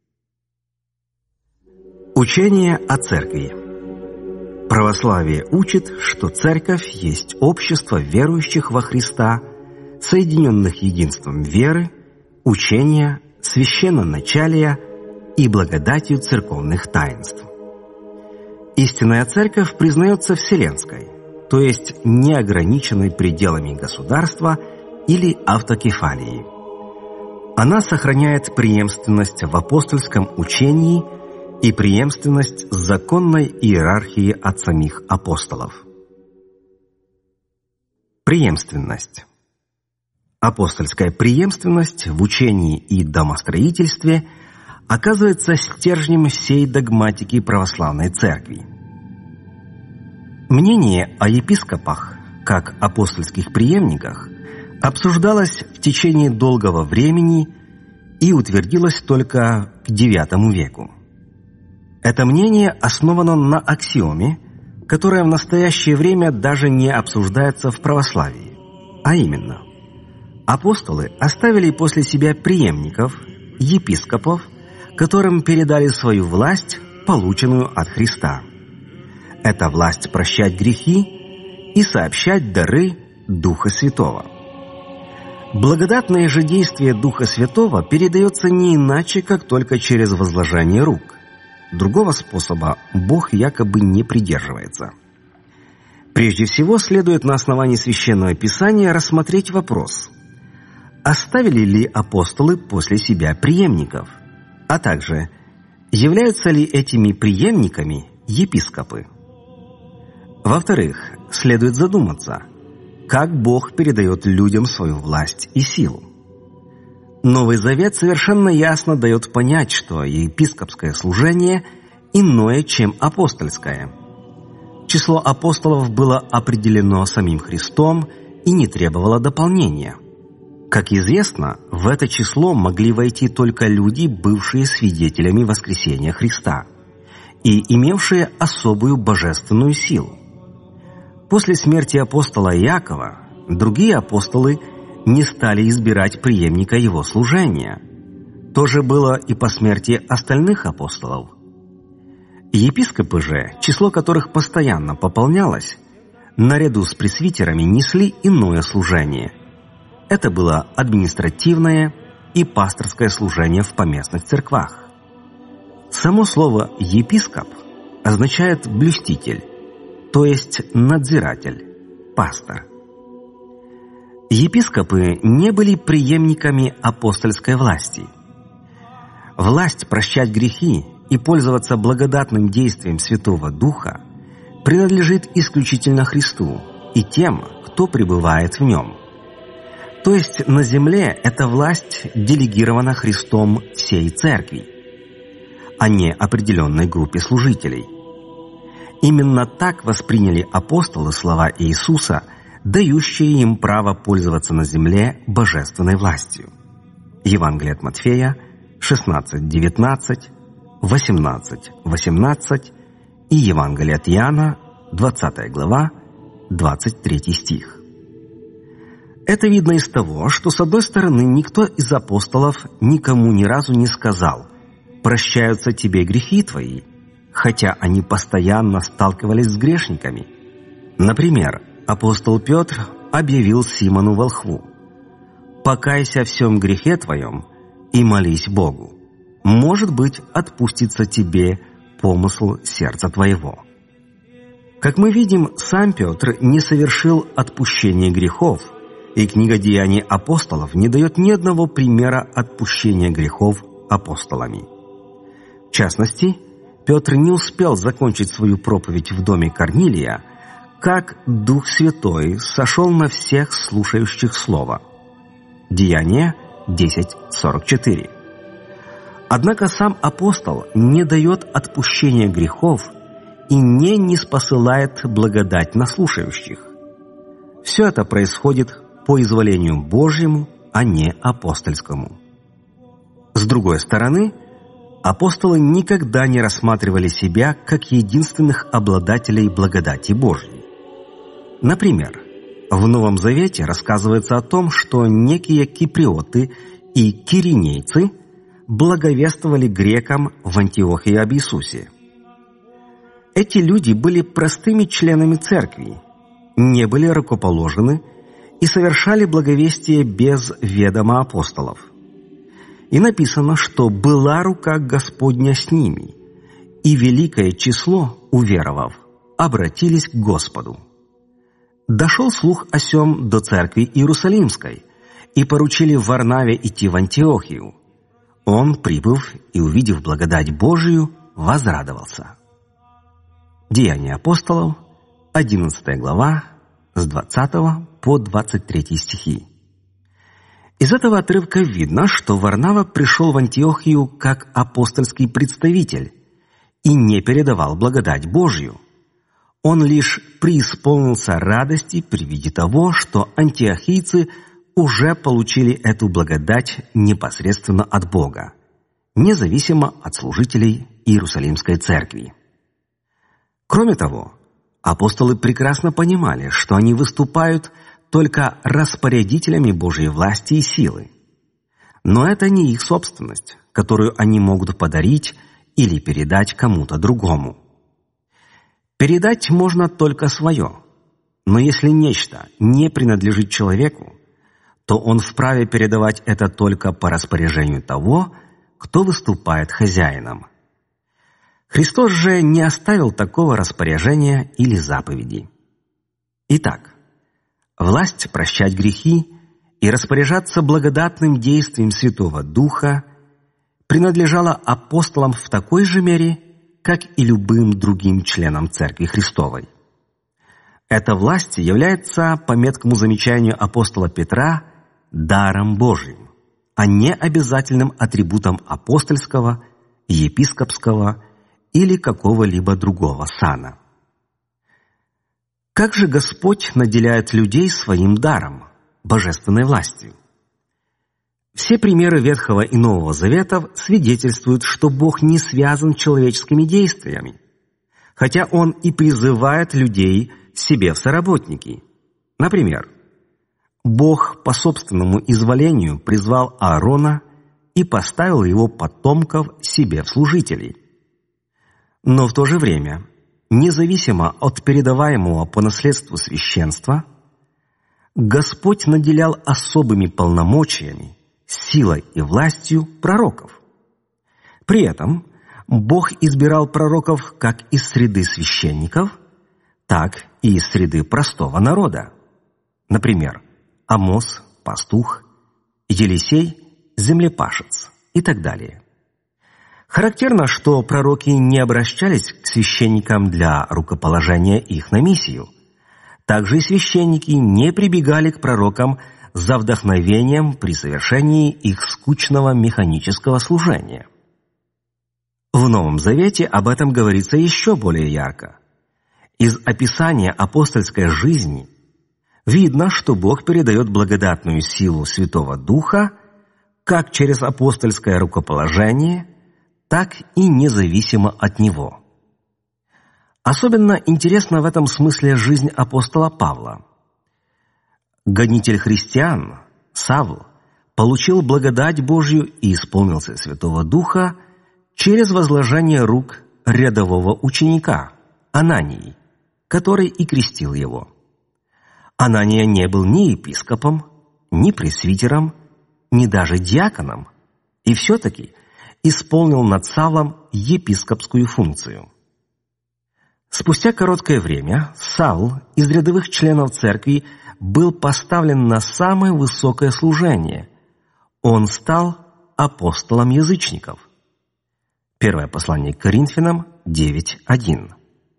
Учение о Церкви. Православие учит, что Церковь есть общество верующих во Христа, соединенных единством веры, учения, священноначалия и благодатью церковных таинств. Истинная Церковь признается вселенской, то есть неограниченной пределами государства или автокефалии. Она сохраняет преемственность в апостольском учении и преемственность законной иерархии от самих апостолов. Преемственность. Апостольская преемственность в учении и домостроительстве оказывается стержнем всей догматики православной церкви. Мнение о епископах, как апостольских преемниках, обсуждалось в течение долгого времени и утвердилось только к девятому веку. Это мнение основано на аксиоме, которая в настоящее время даже не обсуждается в православии, а именно: апостолы оставили после себя преемников, епископов, которым передали свою власть, полученную от Христа. Это власть прощать грехи и сообщать дары Духа Святого. Благодатное же действие Духа Святого передается не иначе, как только через возложение рук. Другого способа Бог якобы не придерживается. Прежде всего, следует на основании Священного Писания рассмотреть вопрос: оставили ли апостолы после себя преемников, а также являются ли этими преемниками епископы? Во-вторых, следует задуматься, как Бог передает людям свою власть и силу. Новый Завет совершенно ясно дает понять, что епископское служение иное, чем апостольское. Число апостолов было определено самим Христом и не требовало дополнения. Как известно, в это число могли войти только люди, бывшие свидетелями воскресения Христа и имевшие особую божественную силу. После смерти апостола Иакова другие апостолы не стали избирать преемника его служения. То же было и по смерти остальных апостолов. Епископы же, число которых постоянно пополнялось, наряду с пресвитерами несли иное служение. Это было административное и пасторское служение в поместных церквах. Само слово «епископ» означает «блюститель», то есть надзиратель, пастор. Епископы не были преемниками апостольской власти. Власть прощать грехи и пользоваться благодатным действием Святого Духа принадлежит исключительно Христу и тем, кто пребывает в Нем. То есть на земле эта власть делегирована Христом всей Церкви, а не определенной группе служителей. Именно так восприняли апостолы слова Иисуса, дающие им право пользоваться на земле божественной властью. Евангелие от Матфея шестнадцать девятнадцать, восемнадцать восемнадцать и Евангелие от Иоанна двадцатая глава, двадцать третий стих. Это видно из того, что, с одной стороны, никто из апостолов никому ни разу не сказал «прощаются тебе грехи твои», хотя они постоянно сталкивались с грешниками. Например, апостол Петр объявил Симону волхву: «Покайся в всем грехе твоем и молись Богу. Может быть, отпустится тебе помысл сердца твоего». Как мы видим, сам Петр не совершил отпущения грехов, и книга «Деяний апостолов» не дает ни одного примера отпущения грехов апостолами. В частности, Петр не успел закончить свою проповедь в доме Корнилия, как Дух Святой сошел на всех слушающих Слово. Деяния десять сорок четыре. Однако сам апостол не дает отпущения грехов и не ниспосылает благодать на слушающих. Все это происходит по изволению Божьему, а не апостольскому. С другой стороны, апостолы никогда не рассматривали себя как единственных обладателей благодати Божьей. Например, в Новом Завете рассказывается о том, что некие киприоты и киринейцы благовествовали грекам в Антиохии об Иисусе. Эти люди были простыми членами церкви, не были рукоположены и совершали благовестие без ведома апостолов. И написано, что была рука Господня с ними, и великое число, уверовав, обратились к Господу. Дошел слух о сем до церкви Иерусалимской, и поручили Варнаве идти в Антиохию. Он, прибыв и увидев благодать Божию, возрадовался. Деяния апостолов, одиннадцатая глава, с двадцатого по двадцать третий стихи. Из этого отрывка видно, что Варнава пришел в Антиохию как апостольский представитель и не передавал благодать Божью. Он лишь преисполнился радости при виде того, что антиохийцы уже получили эту благодать непосредственно от Бога, независимо от служителей Иерусалимской церкви. Кроме того, апостолы прекрасно понимали, что они выступают только распорядителями Божьей власти и силы. Но это не их собственность, которую они могут подарить или передать кому-то другому. Передать можно только свое, но если нечто не принадлежит человеку, то он вправе передавать это только по распоряжению того, кто выступает хозяином. Христос же не оставил такого распоряжения или заповеди. Итак, власть прощать грехи и распоряжаться благодатным действием Святого Духа принадлежала апостолам в такой же мере, как и любым другим членам Церкви Христовой. Эта власть является, по меткому замечанию апостола Петра, даром Божьим, а не обязательным атрибутом апостольского, епископского или какого-либо другого сана. Как же Господь наделяет людей своим даром, божественной властью? Все примеры Ветхого и Нового Заветов свидетельствуют, что Бог не связан с человеческими действиями, хотя Он и призывает людей себе в соработники. Например, Бог по собственному изволению призвал Аарона и поставил его потомков себе в служителей. Но в то же время, независимо от передаваемого по наследству священства, Господь наделял особыми полномочиями, силой и властью пророков. При этом Бог избирал пророков как из среды священников, так и из среды простого народа. Например, Амос – пастух, Елисей – землепашец и так далее. Характерно, что пророки не обращались к священникам для рукоположения их на миссию. Также и священники не прибегали к пророкам за вдохновением при совершении их скучного механического служения. В Новом Завете об этом говорится еще более ярко. Из описания апостольской жизни видно, что Бог передает благодатную силу Святого Духа как через апостольское рукоположение, так и независимо от него. Особенно интересна в этом смысле жизнь апостола Павла. Гонитель христиан, Савл, получил благодать Божью и исполнился Святого Духа через возложение рук рядового ученика, Анании, который и крестил его. Анания не был ни епископом, ни пресвитером, ни даже диаконом, и все-таки исполнил над Савлом епископскую функцию. Спустя короткое время Савл из рядовых членов церкви был поставлен на самое высокое служение. Он стал апостолом язычников. Первое послание к Коринфянам девять один.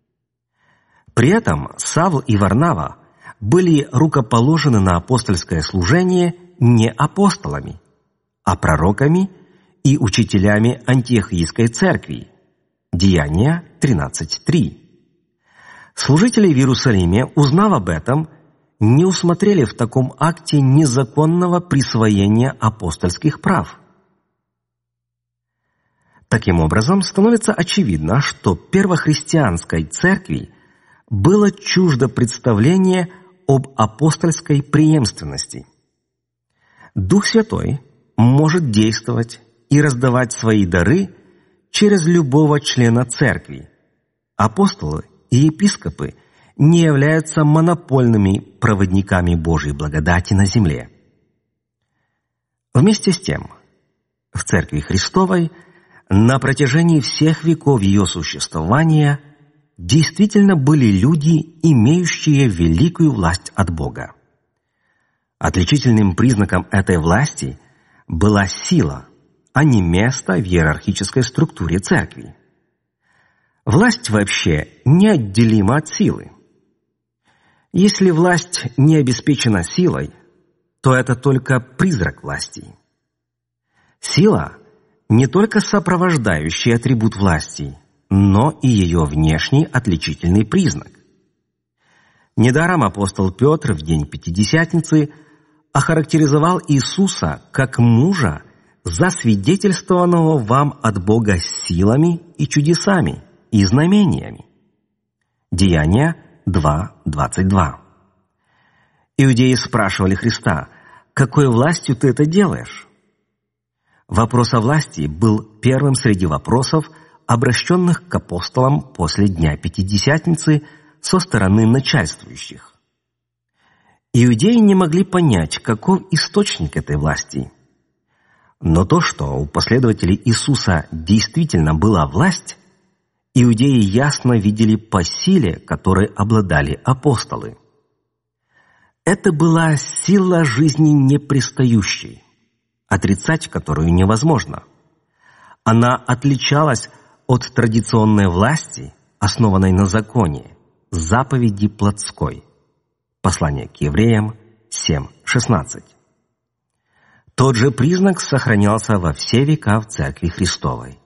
При этом Савл и Варнава были рукоположены на апостольское служение не апостолами, а пророками и учителями Антиохийской церкви. Деяния тринадцать три. Служители в Иерусалиме, узнав об этом, не усмотрели в таком акте незаконного присвоения апостольских прав. Таким образом, становится очевидно, что первохристианской церкви было чуждо представление об апостольской преемственности. Дух Святой может действовать и раздавать свои дары через любого члена церкви. Апостолы и епископы не являются монопольными проводниками Божьей благодати на земле. Вместе с тем, в Церкви Христовой на протяжении всех веков ее существования действительно были люди, имеющие великую власть от Бога. Отличительным признаком этой власти была сила, а не место в иерархической структуре церкви. Власть вообще неотделима от силы. Если власть не обеспечена силой, то это только призрак власти. Сила не только сопровождающий атрибут власти, но и ее внешний отличительный признак. Недаром апостол Петр в день Пятидесятницы охарактеризовал Иисуса как мужа, засвидетельствованного вам от Бога силами и чудесами и знамениями. Деяния два двадцать два. Иудеи спрашивали Христа: «Какой властью ты это делаешь?» Вопрос о власти был первым среди вопросов, обращенных к апостолам после Дня Пятидесятницы со стороны начальствующих. Иудеи не могли понять, каков источник этой власти. Но то, что у последователей Иисуса действительно была власть, иудеи ясно видели по силе, которой обладали апостолы. Это была сила жизни непрестающей, отрицать которую невозможно. Она отличалась от традиционной власти, основанной на законе, заповеди плотской. Послание к евреям семь шестнадцать. Тот же признак сохранялся во все века в Церкви Христовой.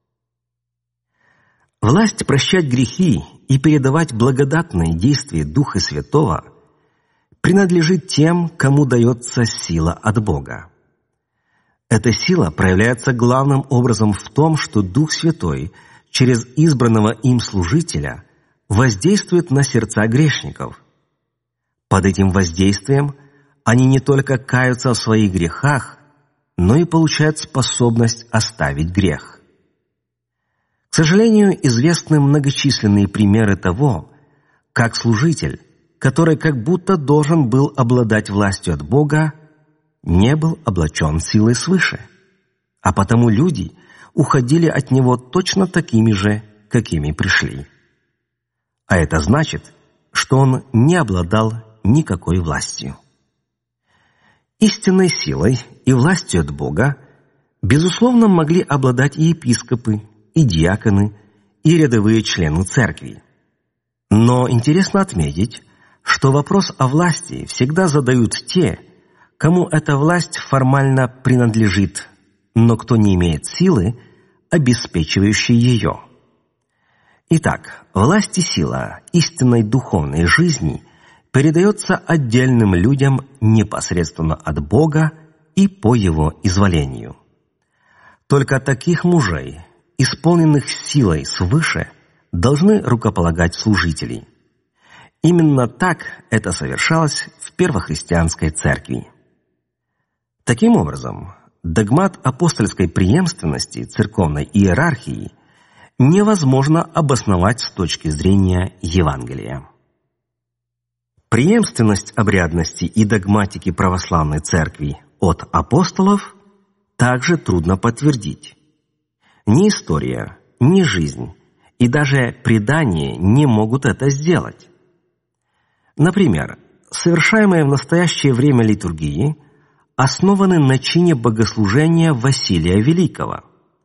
Власть прощать грехи и передавать благодатные действия Духа Святого принадлежит тем, кому дается сила от Бога. Эта сила проявляется главным образом в том, что Дух Святой через избранного им служителя воздействует на сердца грешников. Под этим воздействием они не только каются в своих грехах, но и получают способность оставить грех. К сожалению, известны многочисленные примеры того, как служитель, который как будто должен был обладать властью от Бога, не был облачен силой свыше, а потому люди уходили от него точно такими же, какими пришли. А это значит, что он не обладал никакой властью. Истинной силой и властью от Бога, безусловно, могли обладать и епископы, и диаконы, и рядовые члены церкви. Но интересно отметить, что вопрос о власти всегда задают те, кому эта власть формально принадлежит, но кто не имеет силы, обеспечивающей ее. Итак, власть и сила истинной духовной жизни передается отдельным людям непосредственно от Бога и по Его изволению. Только таких мужей, исполненных силой свыше, должны рукополагать служителей. Именно так это совершалось в первохристианской церкви. Таким образом, догмат апостольской преемственности церковной иерархии невозможно обосновать с точки зрения Евангелия. Преемственность обрядности и догматики православной церкви от апостолов также трудно подтвердить. Ни история, ни жизнь и даже предание не могут это сделать. Например, совершаемые в настоящее время литургии основаны на чине богослужения Василия Великого.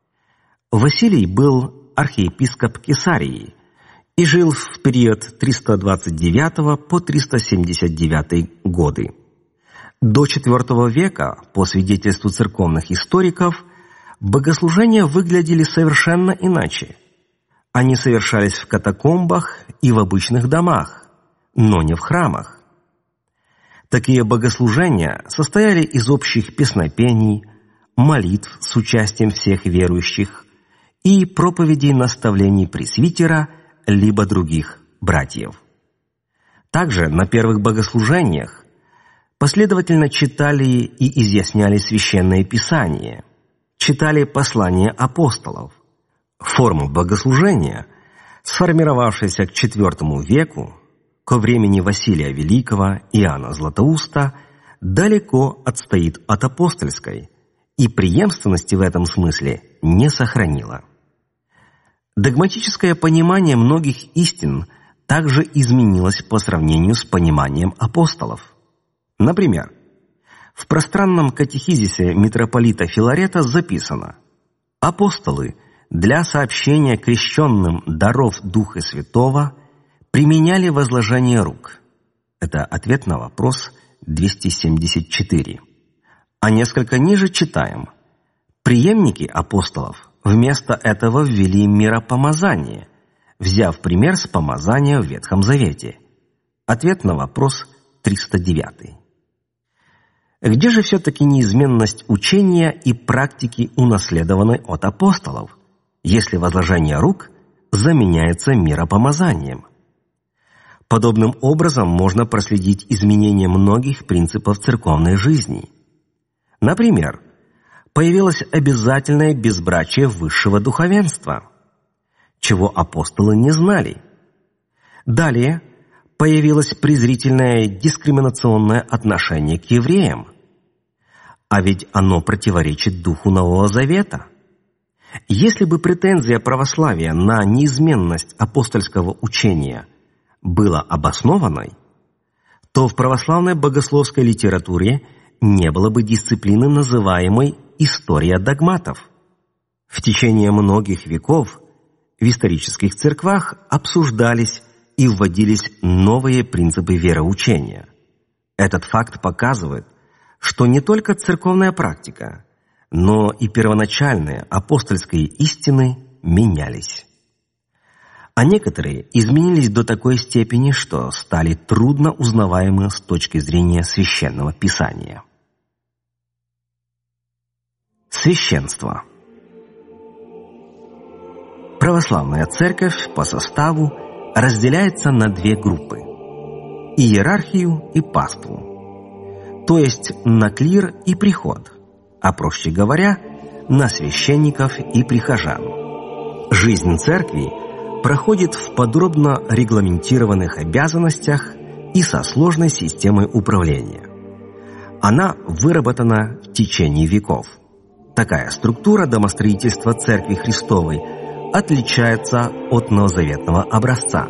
Василий был архиепископ Кесарии и жил в период триста двадцать девятого по триста семьдесят девятый годы. До четвёртого века, по свидетельству церковных историков, богослужения выглядели совершенно иначе. Они совершались в катакомбах и в обычных домах, но не в храмах. Такие богослужения состояли из общих песнопений, молитв с участием всех верующих и проповедей наставлений пресвитера либо других братьев. Также на первых богослужениях последовательно читали и изъясняли Священное Писание, читали послания апостолов. Форма богослужения, сформировавшаяся к четвёртому веку, ко времени Василия Великого и Иоанна Златоуста, далеко отстоит от апостольской и преемственности в этом смысле не сохранила. Догматическое понимание многих истин также изменилось по сравнению с пониманием апостолов. Например, в пространном катехизисе митрополита Филарета записано: «Апостолы для сообщения крещенным даров Духа Святого применяли возложение рук». Это ответ на вопрос двести семьдесят четыре. А несколько ниже читаем: «Преемники апостолов вместо этого ввели миропомазание, взяв пример с помазания в Ветхом Завете». Ответ на вопрос триста девятый. Где же все-таки неизменность учения и практики, унаследованной от апостолов, если возложение рук заменяется миропомазанием? Подобным образом можно проследить изменение многих принципов церковной жизни. Например, появилось обязательное безбрачие высшего духовенства, чего апостолы не знали. Далее появилось презрительное дискриминационное отношение к евреям, а ведь оно противоречит духу Нового Завета. Если бы претензия православия на неизменность апостольского учения была обоснованной, то в православной богословской литературе не было бы дисциплины, называемой «история догматов». В течение многих веков в исторических церквах обсуждались и вводились новые принципы вероучения. Этот факт показывает, что не только церковная практика, но и первоначальные апостольские истины менялись. А некоторые изменились до такой степени, что стали трудно узнаваемы с точки зрения Священного Писания. Священство. Православная церковь по составу разделяется на две группы – иерархию и паству, то есть на клир и приход, а проще говоря, на священников и прихожан. Жизнь церкви проходит в подробно регламентированных обязанностях и со сложной системой управления. Она выработана в течение веков. Такая структура домостроительства Церкви Христовой отличается от новозаветного образца.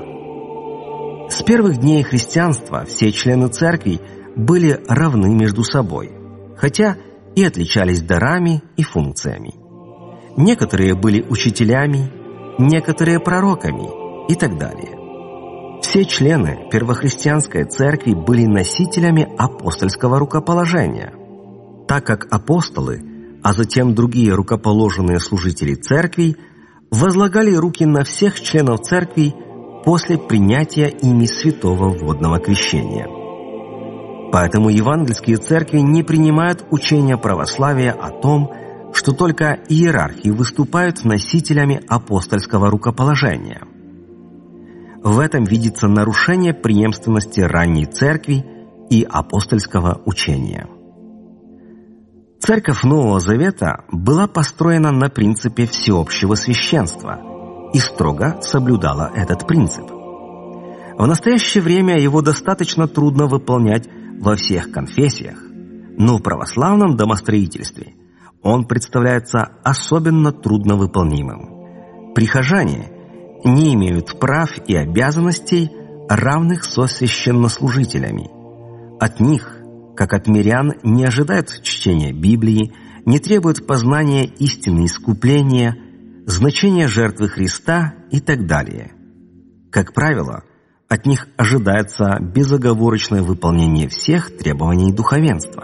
С первых дней христианства все члены церкви были равны между собой, хотя и отличались дарами и функциями. Некоторые были учителями, некоторые пророками и так далее. Все члены первохристианской церкви были носителями апостольского рукоположения, так как апостолы, а затем другие рукоположенные служители церкви, возлагали руки на всех членов церкви после принятия ими святого водного крещения. Поэтому евангельские церкви не принимают учения православия о том, что только иерархи выступают носителями апостольского рукоположения. В этом видится нарушение преемственности ранней церкви и апостольского учения. Церковь Нового Завета была построена на принципе всеобщего священства и строго соблюдала этот принцип. В настоящее время его достаточно трудно выполнять во всех конфессиях, но в православном домостроительстве он представляется особенно трудновыполнимым. Прихожане не имеют прав и обязанностей, равных со священнослужителями. От них, как от мирян, не ожидают чтения Библии, не требуют познания истины искупления, значения жертвы Христа и так далее. Как правило, от них ожидается безоговорочное выполнение всех требований духовенства.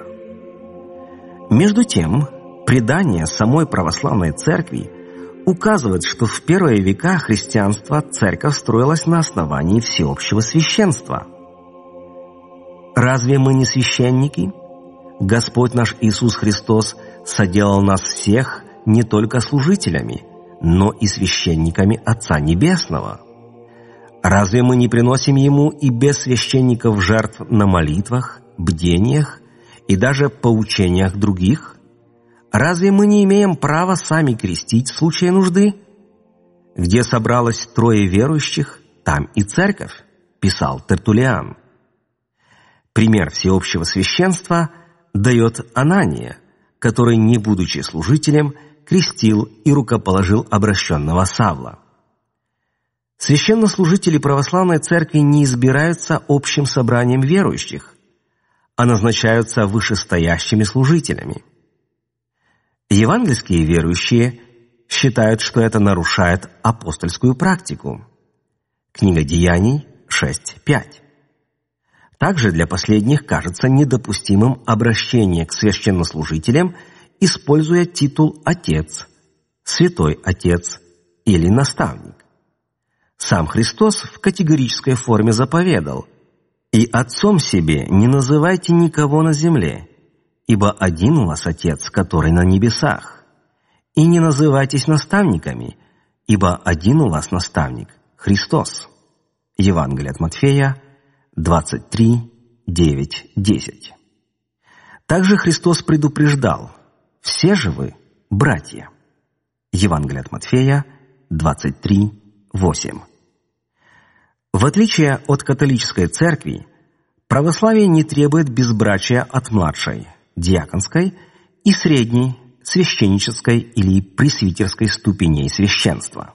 Между тем, предание самой православной церкви указывает, что в первые века христианства церковь строилась на основании всеобщего священства. Разве мы не священники? Господь наш Иисус Христос соделал нас всех не только служителями, но и священниками Отца Небесного. Разве мы не приносим Ему и без священников жертв на молитвах, бдениях и даже поучениях других? Разве мы не имеем права сами крестить в случае нужды? Где собралось трое верующих, там и церковь, писал Тертуллиан. Пример всеобщего священства дает Анания, который, не будучи служителем, крестил и рукоположил обращенного Савла. Священнослужители православной церкви не избираются общим собранием верующих, а назначаются вышестоящими служителями. Евангельские верующие считают, что это нарушает апостольскую практику. Книга Деяний шесть пять. Также для последних кажется недопустимым обращение к священнослужителям, используя титул «отец», «святой отец» или «наставник». Сам Христос в категорической форме заповедал: «И отцом себе не называйте никого на земле, ибо один у вас Отец, который на небесах. И не называйтесь наставниками, ибо один у вас наставник – Христос». Евангелие от Матфея двадцать три, девять, десять. Также Христос предупреждал: «Все же вы – братья». Евангелие от Матфея двадцать три, восемь. В отличие от католической церкви, православие не требует безбрачия от младшей, диаконской и средней, священнической или пресвитерской ступеней священства.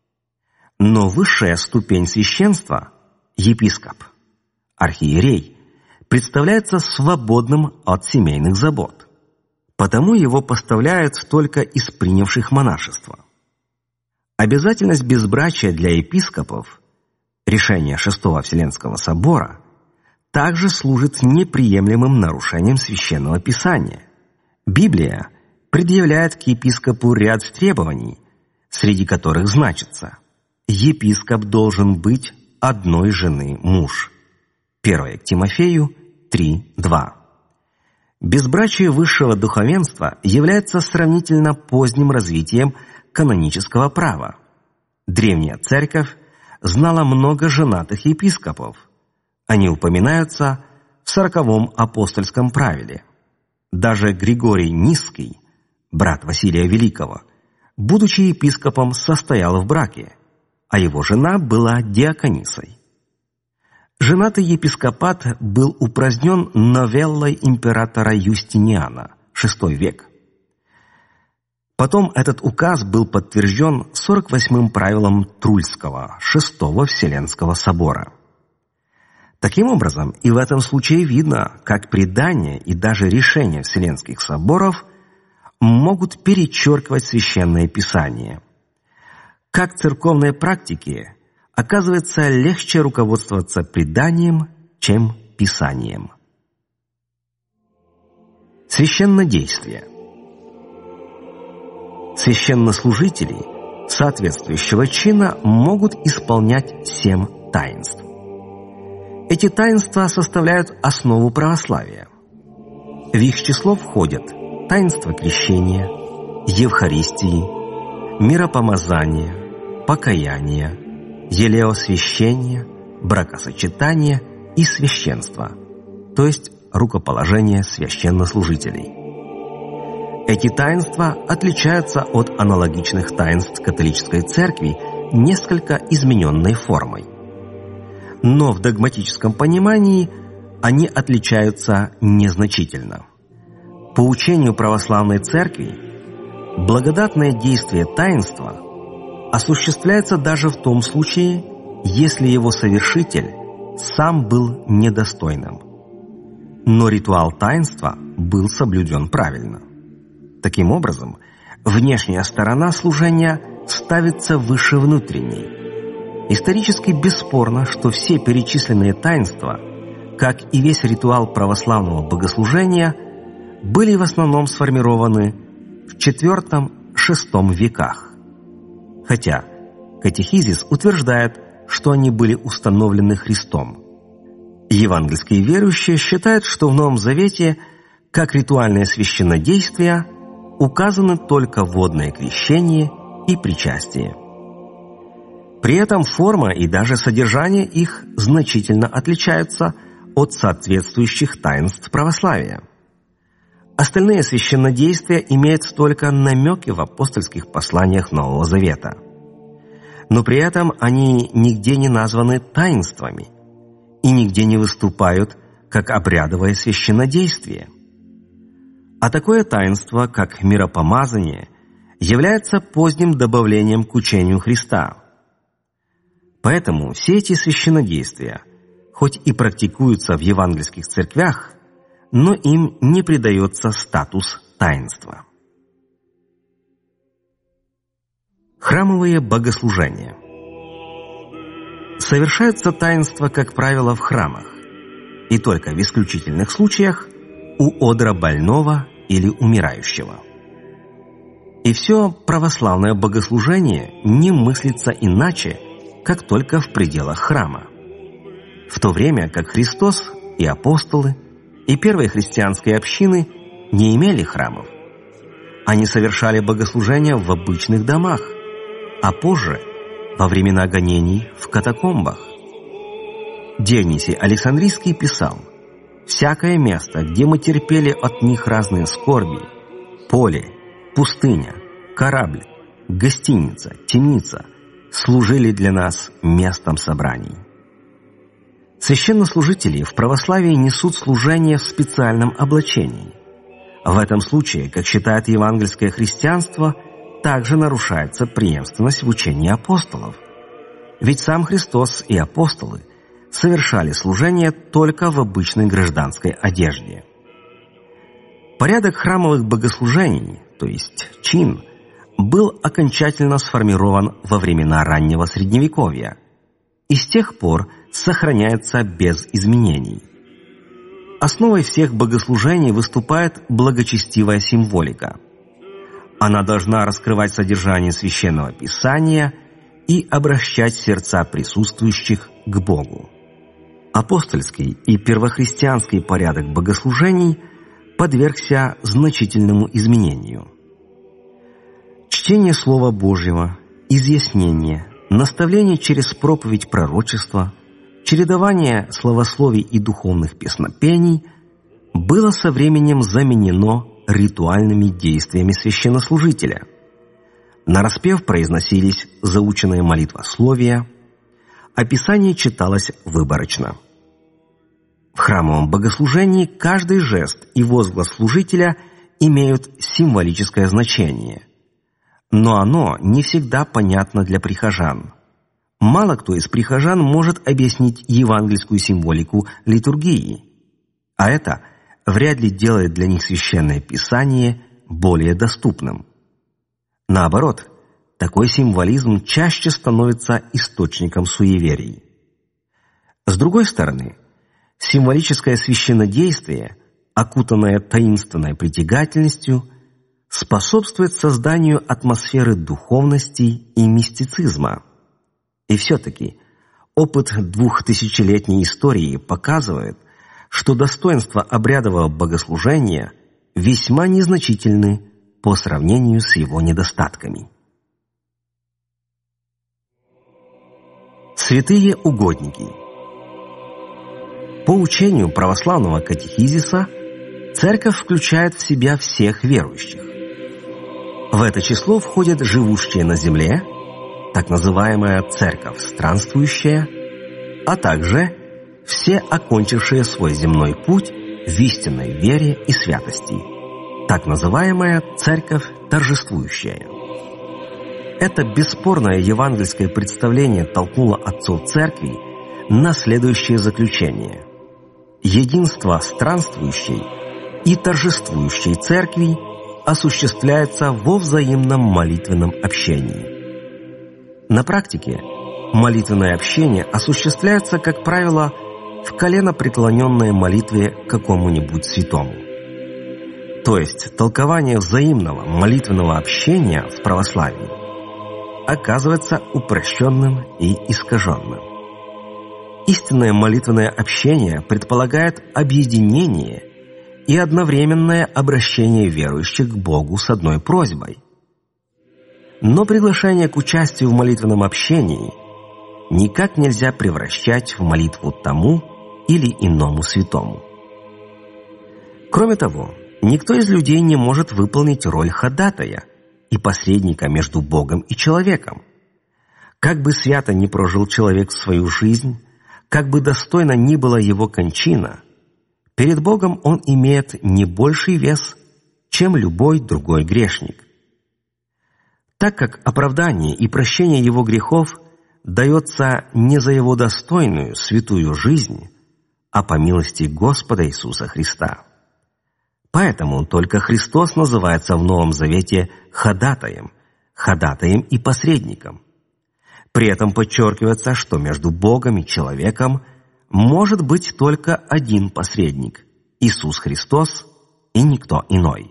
Но высшая ступень священства – епископ, архиерей, представляется свободным от семейных забот, потому его поставляют только из принявших монашество. Обязательность безбрачия для епископов, решение Шестого Вселенского собора, также служит неприемлемым нарушением Священного Писания. Библия предъявляет к епископу ряд требований, среди которых значится: епископ должен быть одной жены муж. первое к Тимофею три, два. Безбрачие высшего духовенства является сравнительно поздним развитием канонического права. Древняя церковь знала много женатых епископов. Они упоминаются в сороковом апостольском правиле. Даже Григорий Нисский, брат Василия Великого, будучи епископом, состоял в браке, а его жена была диаконисой. Женатый епископат был упразднен новеллой императора Юстиниана, шестой век. Потом этот указ был подтвержден сорок восьмым правилом Трульского, шестого Вселенского собора. Таким образом, и в этом случае видно, как предания и даже решения Вселенских соборов могут перечеркивать Священное Писание. Как в церковной практике оказывается легче руководствоваться преданием, чем Писанием. Священнодействие. Священнослужители соответствующего чина могут исполнять семь таинств. Эти таинства составляют основу православия. В их число входят таинство крещения, Евхаристии, миропомазания, покаяния, елеосвящения, бракосочетания и священства, то есть рукоположение священнослужителей. Эти таинства отличаются от аналогичных таинств католической церкви несколько измененной формой. Но в догматическом понимании они отличаются незначительно. По учению православной церкви, благодатное действие таинства осуществляется даже в том случае, если его совершитель сам был недостойным. Но ритуал таинства был соблюден правильно. Таким образом, внешняя сторона служения ставится выше внутренней. Исторически бесспорно, что все перечисленные таинства, как и весь ритуал православного богослужения, были в основном сформированы в четвёртом-шестом веках. Хотя катехизис утверждает, что они были установлены Христом. Евангельские верующие считают, что в Новом Завете, как ритуальное священнодействие, указаны только водное крещение и причастие. При этом форма и даже содержание их значительно отличаются от соответствующих таинств православия. Остальные священнодействия имеют только намеки в апостольских посланиях Нового Завета. Но при этом они нигде не названы таинствами и нигде не выступают как обрядовое священнодействие. А такое таинство, как миропомазание, является поздним добавлением к учению Христа. Поэтому все эти священнодействия, хоть и практикуются в евангельских церквях, но им не придается статус таинства. Храмовые богослужения. Совершаются таинства, как правило, в храмах, и только в исключительных случаях у одра больного или умирающего. И все православное богослужение не мыслится иначе, как только в пределах храма. В то время как Христос и апостолы и первые христианские общины не имели храмов. Они совершали богослужения в обычных домах, а позже, во времена гонений, в катакомбах. Дионисий Александрийский писал: «Всякое место, где мы терпели от них разные скорби, поле, пустыня, корабль, гостиница, темница, служили для нас местом собраний». Священнослужители в православии несут служение в специальном облачении. В этом случае, как считает евангельское христианство, также нарушается преемственность в учении апостолов. Ведь сам Христос и апостолы совершали служение только в обычной гражданской одежде. Порядок храмовых богослужений, то есть чин, был окончательно сформирован во времена раннего Средневековья и с тех пор сохраняется без изменений. Основой всех богослужений выступает благочестивая символика. Она должна раскрывать содержание Священного Писания и обращать сердца присутствующих к Богу. Апостольский и первохристианский порядок богослужений подвергся значительному изменению. Чтение Слова Божьего, изъяснение, наставление через проповедь пророчества, чередование славословий и духовных песнопений было со временем заменено ритуальными действиями священнослужителя. нараспев произносились заученные молитвословия, а Писание читалось выборочно. В храмовом богослужении каждый жест и возглас служителя имеют символическое значение, но оно не всегда понятно для прихожан. Мало кто из прихожан может объяснить евангельскую символику литургии, а это вряд ли делает для них Священное Писание более доступным. Наоборот, такой символизм чаще становится источником суеверий. С другой стороны, символическое священнодействие, окутанное таинственной притягательностью, способствует созданию атмосферы духовности и мистицизма. И все-таки опыт двухтысячелетней истории показывает, что достоинства обрядового богослужения весьма незначительны по сравнению с его недостатками. Святые угодники. По учению православного катехизиса, Церковь включает в себя всех верующих. В это число входят живущие на земле, так называемая Церковь странствующая, а также все окончившие свой земной путь в истинной вере и святости, так называемая Церковь торжествующая. Это бесспорное евангельское представление толкнуло отцов Церкви на следующее заключение: единство странствующей и торжествующей Церкви осуществляется во взаимном молитвенном общении. На практике молитвенное общение осуществляется, как правило, в коленопреклоненной молитве к какому-нибудь святому. То есть толкование взаимного молитвенного общения в православии оказывается упрощенным и искаженным. Истинное молитвенное общение предполагает объединение и одновременное обращение верующих к Богу с одной просьбой. Но приглашение к участию в молитвенном общении никак нельзя превращать в молитву тому или иному святому. Кроме того, никто из людей не может выполнить роль ходатая и посредника между Богом и человеком. Как бы свято ни прожил человек свою жизнь, как бы достойна ни была его кончина, перед Богом он имеет не больший вес, чем любой другой грешник. Так как оправдание и прощение его грехов дается не за его достойную святую жизнь, а по милости Господа Иисуса Христа. Поэтому только Христос называется в Новом Завете ходатаем, ходатаем и посредником. При этом подчеркивается, что между Богом и человеком может быть только один посредник – Иисус Христос и никто иной.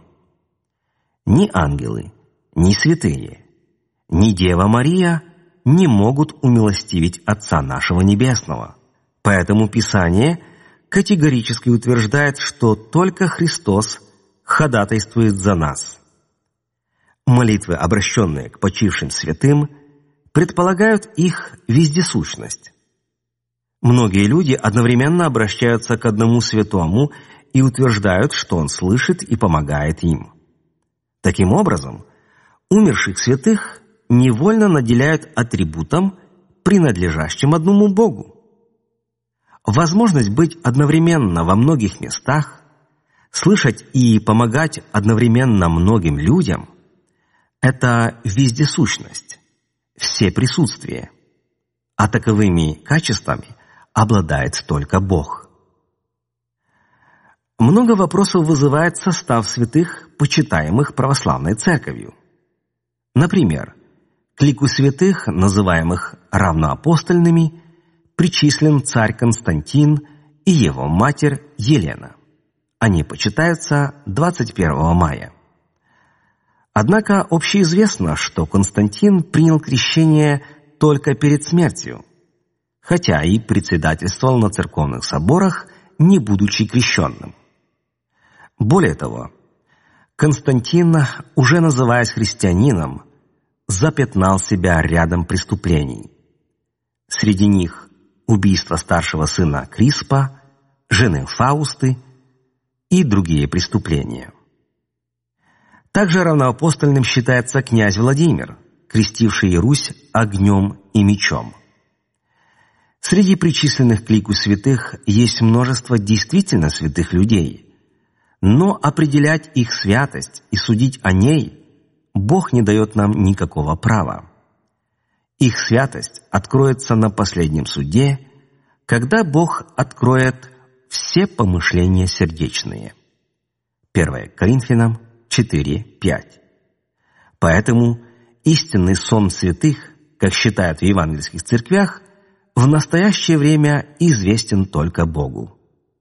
Ни ангелы, ни святые, ни Дева Мария не могут умилостивить Отца нашего Небесного. Поэтому Писание категорически утверждает, что только Христос ходатайствует за нас. Молитвы, обращенные к почившим святым, предполагают их вездесущность. Многие люди одновременно обращаются к одному святому и утверждают, что он слышит и помогает им. Таким образом, умерших святых невольно наделяют атрибутом, принадлежащим одному Богу. Возможность быть одновременно во многих местах, слышать и помогать одновременно многим людям – это вездесущность, всеприсутствие, а таковыми качествами обладает только Бог. Много вопросов вызывает состав святых, почитаемых православной церковью. Например, к лику святых, называемых равноапостольными, причислен царь Константин и его матерь Елена. Они почитаются двадцать первого мая. Однако общеизвестно, что Константин принял крещение только перед смертью, хотя и председательствовал на церковных соборах, не будучи крещенным. Более того, Константин, уже называясь христианином, запятнал себя рядом преступлений. Среди них убийство старшего сына Криспа, жены Фаусты и другие преступления. Также равноапостольным считается князь Владимир, крестившие Русь огнем и мечом. Среди причисленных к лику святых есть множество действительно святых людей, но определять их святость и судить о ней Бог не дает нам никакого права. Их святость откроется на последнем суде, когда Бог откроет все помышления сердечные. первое Коринфянам четыре пять. Поэтому истинный сон святых, как считают в евангельских церквях, в настоящее время известен только Богу.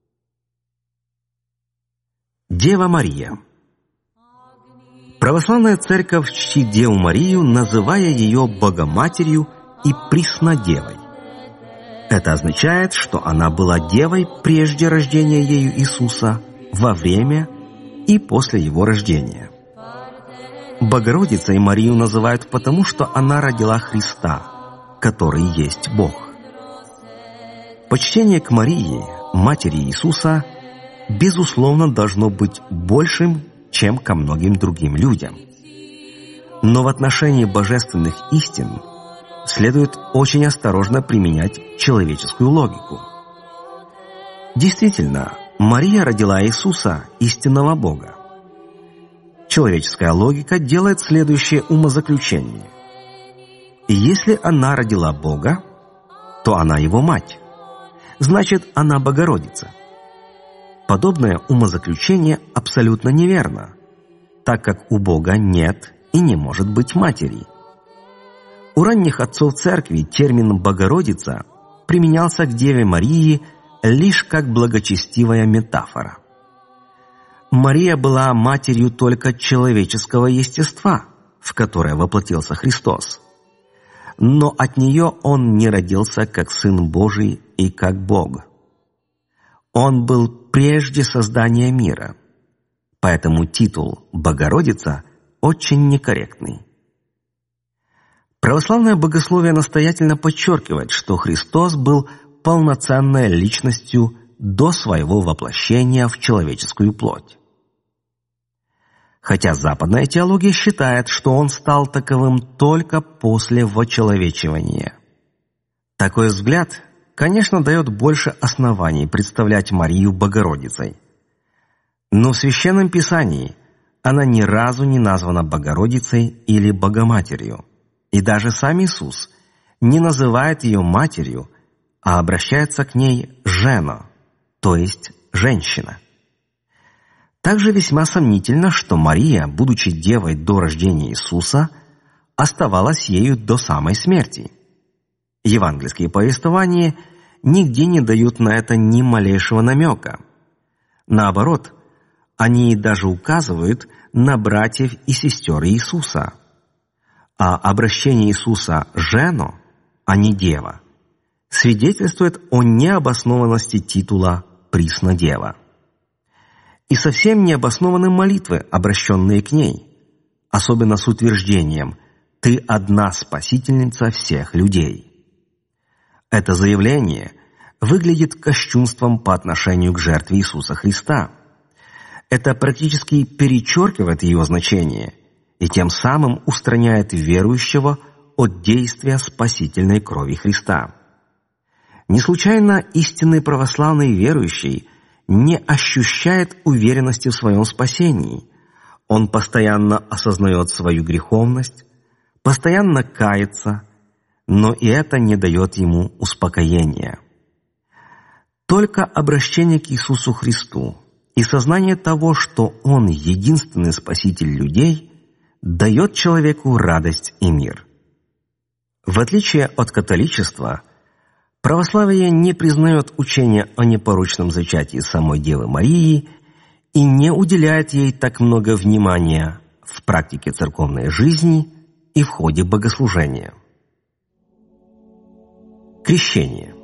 Дева Мария. Православная церковь чтит Деву Марию, называя ее Богоматерью и Преснодевой. Это означает, что она была девой прежде рождения ею Иисуса, во время и после его рождения. Богородицей Марию называют потому, что она родила Христа, который есть Бог. Почтение к Марии, матери Иисуса, безусловно, должно быть большим, чем ко многим другим людям. Но в отношении божественных истин следует очень осторожно применять человеческую логику. Действительно, Мария родила Иисуса, истинного Бога. Человеческая логика делает следующее умозаключение. Если она родила Бога, то она его мать. Значит, она Богородица. Подобное умозаключение абсолютно неверно, так как у Бога нет и не может быть матери. У ранних отцов церкви термин «Богородица» применялся к Деве Марии лишь как благочестивая метафора. Мария была матерью только человеческого естества, в которое воплотился Христос. Но от нее Он не родился как Сын Божий и как Бог. Он был прежде создания мира, поэтому титул «Богородица» очень некорректный. Православное богословие настоятельно подчеркивает, что Христос был полноценной личностью до своего воплощения в человеческую плоть. Хотя западная теология считает, что он стал таковым только после вочеловечивания. Такой взгляд, конечно, дает больше оснований представлять Марию Богородицей. Но в Священном Писании она ни разу не названа Богородицей или Богоматерью. И даже сам Иисус не называет ее матерью, а обращается к ней «жена», то есть «женщина». Также весьма сомнительно, что Мария, будучи девой до рождения Иисуса, оставалась ею до самой смерти. Евангельские повествования нигде не дают на это ни малейшего намека. Наоборот, они даже указывают на братьев и сестер Иисуса. А обращение Иисуса «жену», а не «дева», свидетельствует о необоснованности титула «Преснодева». И совсем необоснованы молитвы, обращенные к ней, особенно с утверждением «Ты одна спасительница всех людей». Это заявление выглядит кощунством по отношению к жертве Иисуса Христа. Это практически перечеркивает ее значение и тем самым устраняет верующего от действия спасительной крови Христа. Не случайно истинный православный верующий не ощущает уверенности в своем спасении. Он постоянно осознает свою греховность, постоянно кается, но и это не дает ему успокоения. Только обращение к Иисусу Христу и сознание того, что Он единственный Спаситель людей, дает человеку радость и мир. В отличие от католичества, православие не признает учение о непорочном зачатии самой Девы Марии и не уделяет ей так много внимания в практике церковной жизни и в ходе богослужения. Крещение.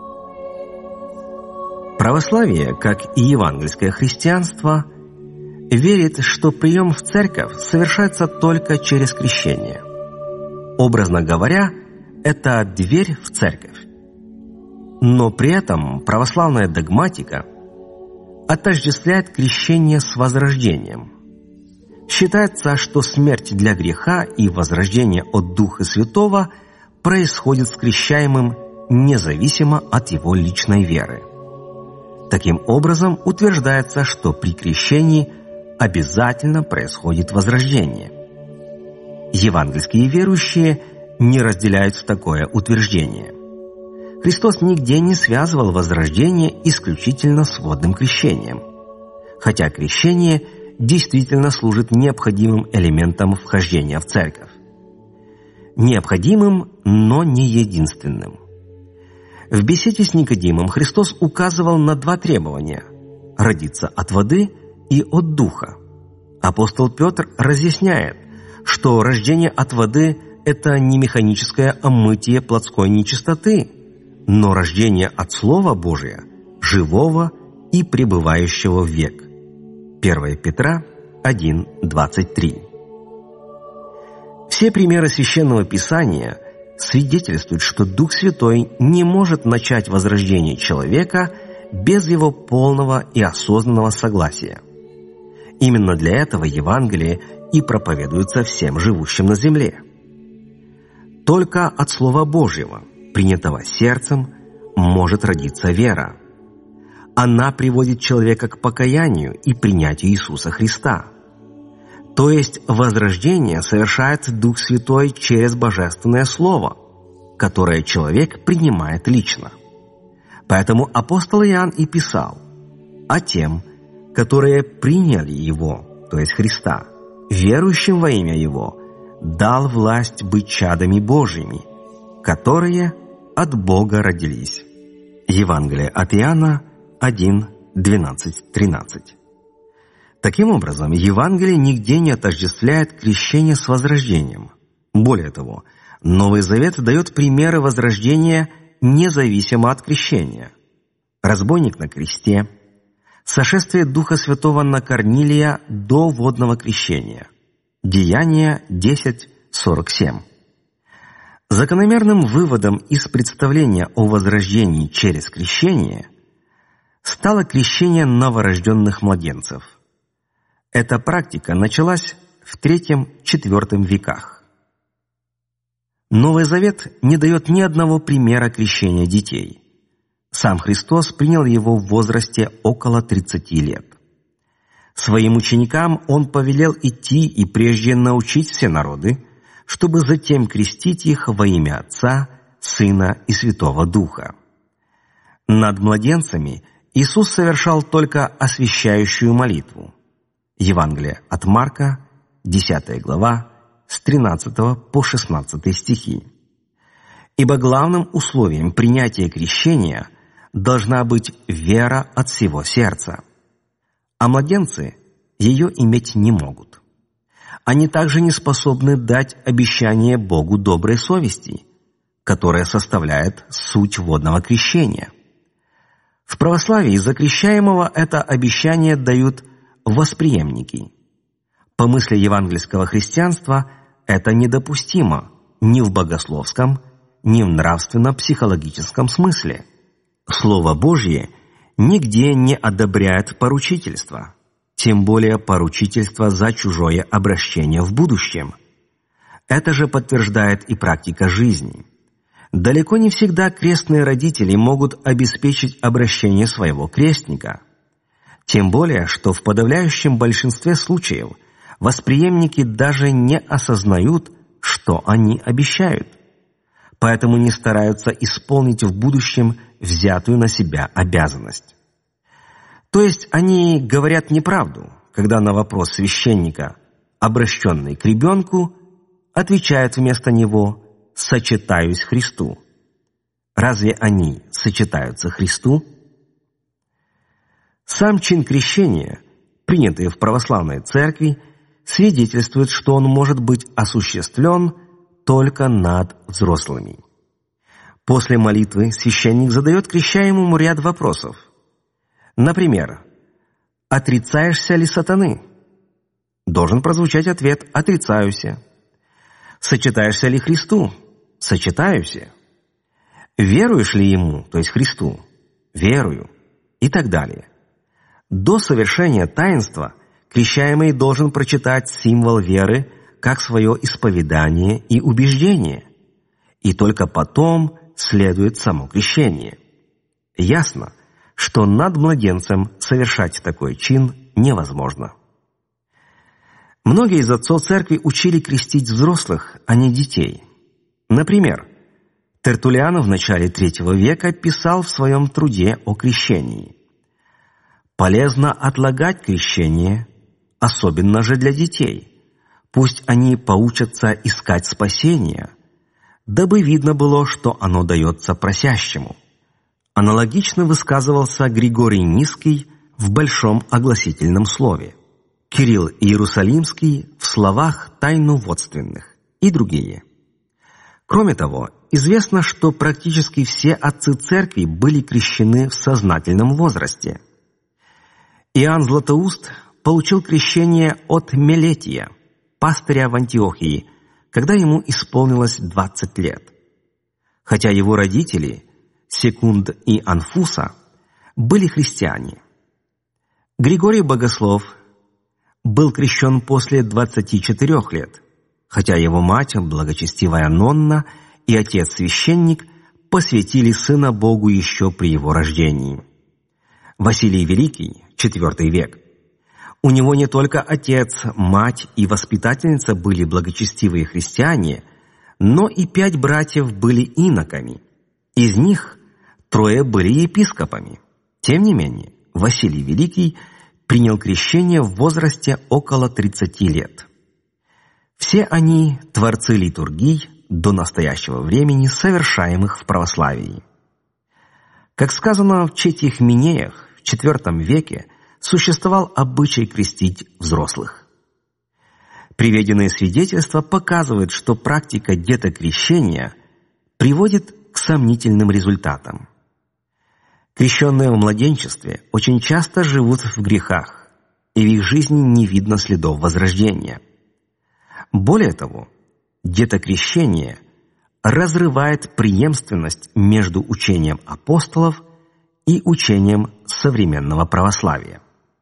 Православие, как и евангельское христианство, верит, что прием в церковь совершается только через крещение. Образно говоря, это дверь в церковь. Но при этом православная догматика отождествляет крещение с возрождением. Считается, что смерть для греха и возрождение от Духа Святого происходит с крещаемым независимо от его личной веры. Таким образом, утверждается, что при крещении обязательно происходит возрождение. Евангельские верующие не разделяют такое утверждение. Христос нигде не связывал возрождение исключительно с водным крещением, хотя крещение действительно служит необходимым элементом вхождения в церковь. Необходимым, но не единственным. В беседе с Никодимом Христос указывал на два требования – родиться от воды и от Духа. Апостол Петр разъясняет, что рождение от воды – это не механическое омытие плотской нечистоты, но рождение от Слова Божия, живого и пребывающего в век. первое Петра один, двадцать три. Все примеры Священного Писания свидетельствуют, что Дух Святой не может начать возрождение человека без его полного и осознанного согласия. Именно для этого Евангелие и проповедуется всем живущим на земле. Только от Слова Божьего, принятого сердцем, может родиться вера. Она приводит человека к покаянию и принятию Иисуса Христа. То есть возрождение совершает Дух Святой через Божественное Слово, которое человек принимает лично. Поэтому апостол Иоанн и писал: «А тем, которые приняли Его, то есть Христа, верующим во имя Его, дал власть быть чадами Божьими, которые от Бога родились». Евангелие от Иоанна один, двенадцать, тринадцать. Таким образом, Евангелие нигде не отождествляет крещение с возрождением. Более того, Новый Завет дает примеры возрождения независимо от крещения. Разбойник на кресте, сошествие Духа Святого на Корнилия до водного крещения. Деяния десять, сорок семь. Закономерным выводом из представления о возрождении через крещение стало крещение новорожденных младенцев. Эта практика началась в третьем-четвёртом веках. Новый Завет не дает ни одного примера крещения детей. Сам Христос принял его в возрасте около тридцати лет. Своим ученикам Он повелел идти и прежде научить все народы, чтобы затем крестить их во имя Отца, Сына и Святого Духа. Над младенцами Иисус совершал только освящающую молитву. Евангелие от Марка, десятая глава, с тринадцатого по шестнадцатый стихи. Ибо главным условием принятия крещения должна быть вера от всего сердца. А младенцы ее иметь не могут. Они также не способны дать обещание Богу доброй совести, которая составляет суть водного крещения. В православии за крещаемого это обещание дают восприемники. По мысли евангельского христианства это недопустимо ни в богословском, ни в нравственно-психологическом смысле. Слово Божье нигде не одобряет поручительство, тем более поручительство за чужое обращение в будущем. Это же подтверждает и практика жизни. Далеко не всегда крестные родители могут обеспечить обращение своего крестника. Тем более, что в подавляющем большинстве случаев восприемники даже не осознают, что они обещают, поэтому не стараются исполнить в будущем взятую на себя обязанность. То есть они говорят неправду, когда на вопрос священника, обращенный к ребенку, отвечают вместо него «сочетаюсь Христу». Разве они сочетаются Христу? Сам чин крещения, принятый в православной церкви, свидетельствует, что он может быть осуществлен только над взрослыми. После молитвы священник задает крещаемому ряд вопросов. Например, «Отрицаешься ли сатаны?» Должен прозвучать ответ «Отрицаюся». «Сочетаешься ли Христу?» «Сочетаюся». «Веруешь ли Ему, то есть Христу?» «Верую». И так далее. До совершения таинства крещаемый должен прочитать символ веры как свое исповедание и убеждение, и только потом следует само крещение. Ясно, что над младенцем совершать такой чин невозможно. Многие из отцов церкви учили крестить взрослых, а не детей. Например, Тертуллиан в начале третьего века писал в своем труде о крещении: «Полезно отлагать крещение, особенно же для детей. Пусть они поучатся искать спасения, дабы видно было, что оно дается просящему». Аналогично высказывался Григорий Низкий в Большом огласительном слове, Кирилл Иерусалимский в словах тайноводственных и другие. Кроме того, известно, что практически все отцы церкви были крещены в сознательном возрасте. Иоанн Златоуст получил крещение от Мелетия, пастыря в Антиохии, когда ему исполнилось двадцать лет. Хотя его родители, Секунд и Анфуса, были христиане. Григорий Богослов был крещен после двадцати четырёх лет, хотя его мать, благочестивая Нонна, и отец-священник посвятили сына Богу еще при его рождении. Василий Великий, четвёртый век. У него не только отец, мать и воспитательница были благочестивые христиане, но и пять братьев были иноками. Из них трое были епископами. Тем не менее, Василий Великий принял крещение в возрасте около тридцати лет. Все они – творцы литургий до настоящего времени, совершаемых в православии. Как сказано в Четьих Минеях, в четвёртом веке существовал обычай крестить взрослых. Приведенные свидетельства показывают, что практика детокрещения приводит к сомнительным результатам. Крещенные в младенчестве очень часто живут в грехах, и в их жизни не видно следов возрождения. Более того, детокрещение разрывает преемственность между учением апостолов и учением современного православия.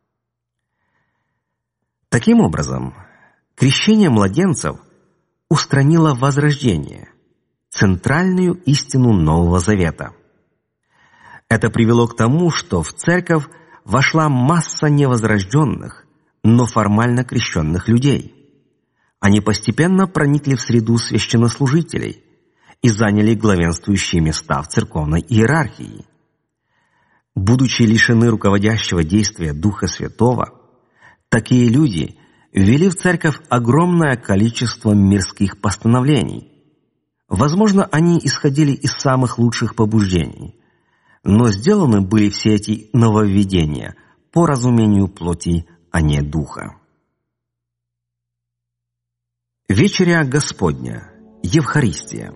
Таким образом, крещение младенцев устранило возрождение, центральную истину Нового Завета. Это привело к тому, что в церковь вошла масса невозрожденных, но формально крещенных людей. Они постепенно проникли в среду священнослужителей и заняли главенствующие места в церковной иерархии. Будучи лишены руководящего действия Духа Святого, такие люди ввели в церковь огромное количество мирских постановлений. Возможно, они исходили из самых лучших побуждений, но сделаны были все эти нововведения по разумению плоти, а не духа. Вечеря Господня, Евхаристия.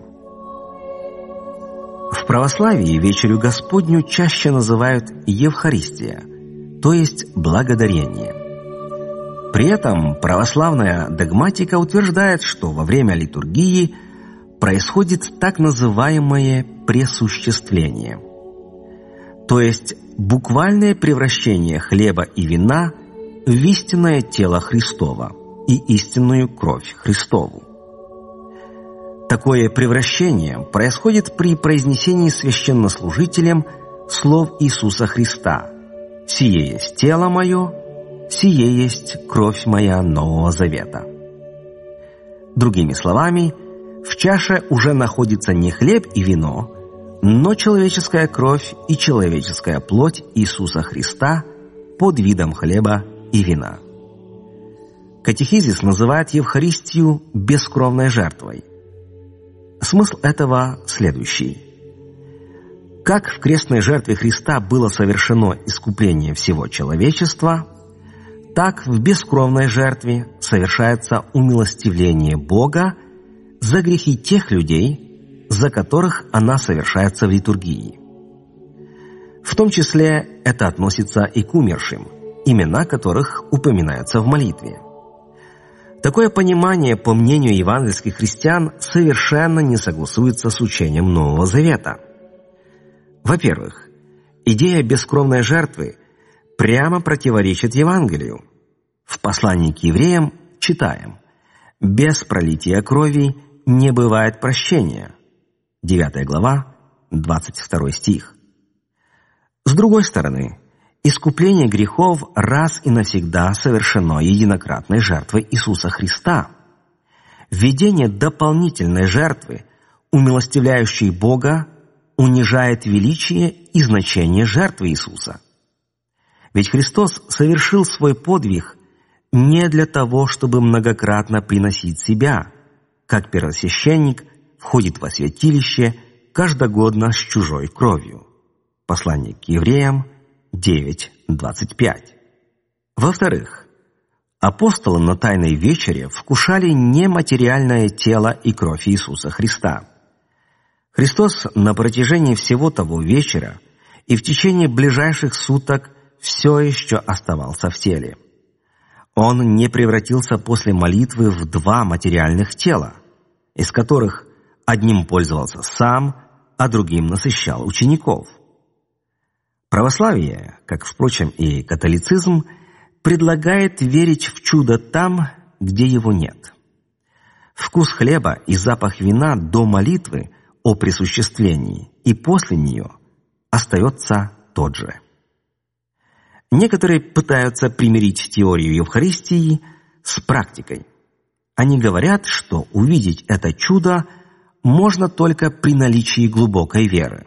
В православии вечерю Господню чаще называют Евхаристия, то есть благодарение. При этом православная догматика утверждает, что во время литургии происходит так называемое пресуществление, то есть буквальное превращение хлеба и вина в истинное тело Христово и истинную кровь Христову. Такое превращение происходит при произнесении священнослужителем слов Иисуса Христа: «Сие есть тело мое, сие есть кровь моя Нового Завета». Другими словами, в чаше уже находится не хлеб и вино, но человеческая кровь и человеческая плоть Иисуса Христа под видом хлеба и вина. Катехизис называет Евхаристию бескровной жертвой. Смысл этого следующий. Как в крестной жертве Христа было совершено искупление всего человечества, так в бескровной жертве совершается умилостивление Бога за грехи тех людей, за которых она совершается в литургии. В том числе это относится и к умершим, имена которых упоминаются в молитве. Такое понимание, по мнению евангельских христиан, совершенно не согласуется с учением Нового Завета. Во-первых, идея бескровной жертвы прямо противоречит Евангелию. В послании к евреям читаем: «Без пролития крови не бывает прощения». девятая глава, двадцать второй стих. С другой стороны, искупление грехов раз и навсегда совершено единократной жертвой Иисуса Христа. Введение дополнительной жертвы, умилостивляющей Бога, унижает величие и значение жертвы Иисуса. Ведь Христос совершил свой подвиг не для того, чтобы многократно приносить себя, как первосвященник входит во святилище каждогодно с чужой кровью. Послание к евреям девять двадцать пять. Во-вторых, апостолы на Тайной вечере вкушали нематериальное тело и кровь Иисуса Христа. Христос на протяжении всего того вечера и в течение ближайших суток все еще оставался в теле. Он не превратился после молитвы в два материальных тела, из которых одним пользовался сам, а другим насыщал учеников. Православие, как, впрочем, и католицизм, предлагает верить в чудо там, где его нет. Вкус хлеба и запах вина до молитвы о присуществлении и после нее остается тот же. Некоторые пытаются примирить теорию Евхаристии с практикой. Они говорят, что увидеть это чудо можно только при наличии глубокой веры.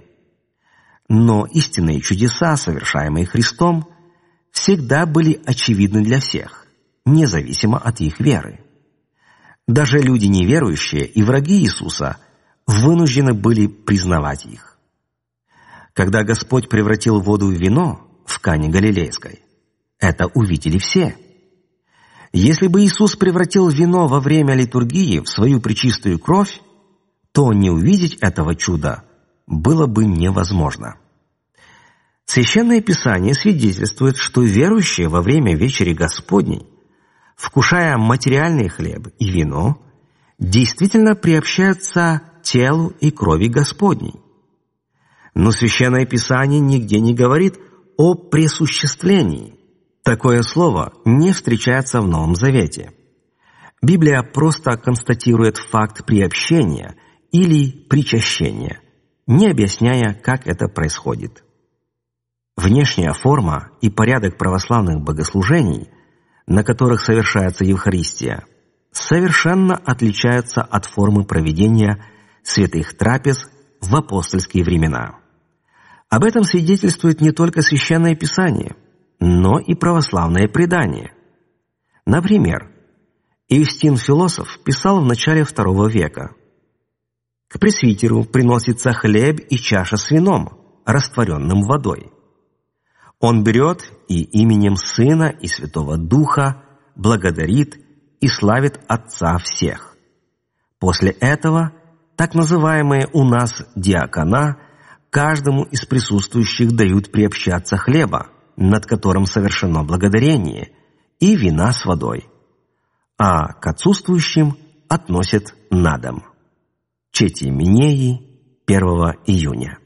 Но истинные чудеса, совершаемые Христом, всегда были очевидны для всех, независимо от их веры. Даже люди неверующие и враги Иисуса вынуждены были признавать их. Когда Господь превратил воду в вино в Кане Галилейской, это увидели все. Если бы Иисус превратил вино во время литургии в свою пречистую кровь, то не увидеть этого чуда было бы невозможно. Священное Писание свидетельствует, что верующие во время вечери Господней, вкушая материальный хлеб и вино, действительно приобщаются телу и крови Господней. Но Священное Писание нигде не говорит о присуществлении. Такое слово не встречается в Новом Завете. Библия просто констатирует факт приобщения или причащения, не объясняя, как это происходит. Внешняя форма и порядок православных богослужений, на которых совершается Евхаристия, совершенно отличаются от формы проведения святых трапез в апостольские времена. Об этом свидетельствует не только Священное Писание, но и православное предание. Например, Иустин Философ писал в начале второго века: «К пресвитеру приносится хлеб и чаша с вином, растворенным водой. Он берет и именем Сына и Святого Духа благодарит и славит Отца всех. После этого так называемые у нас диакона каждому из присутствующих дают приобщаться хлеба, над которым совершено благодарение, и вина с водой, а к отсутствующим относят на дом». Чети Минеи, первого июня.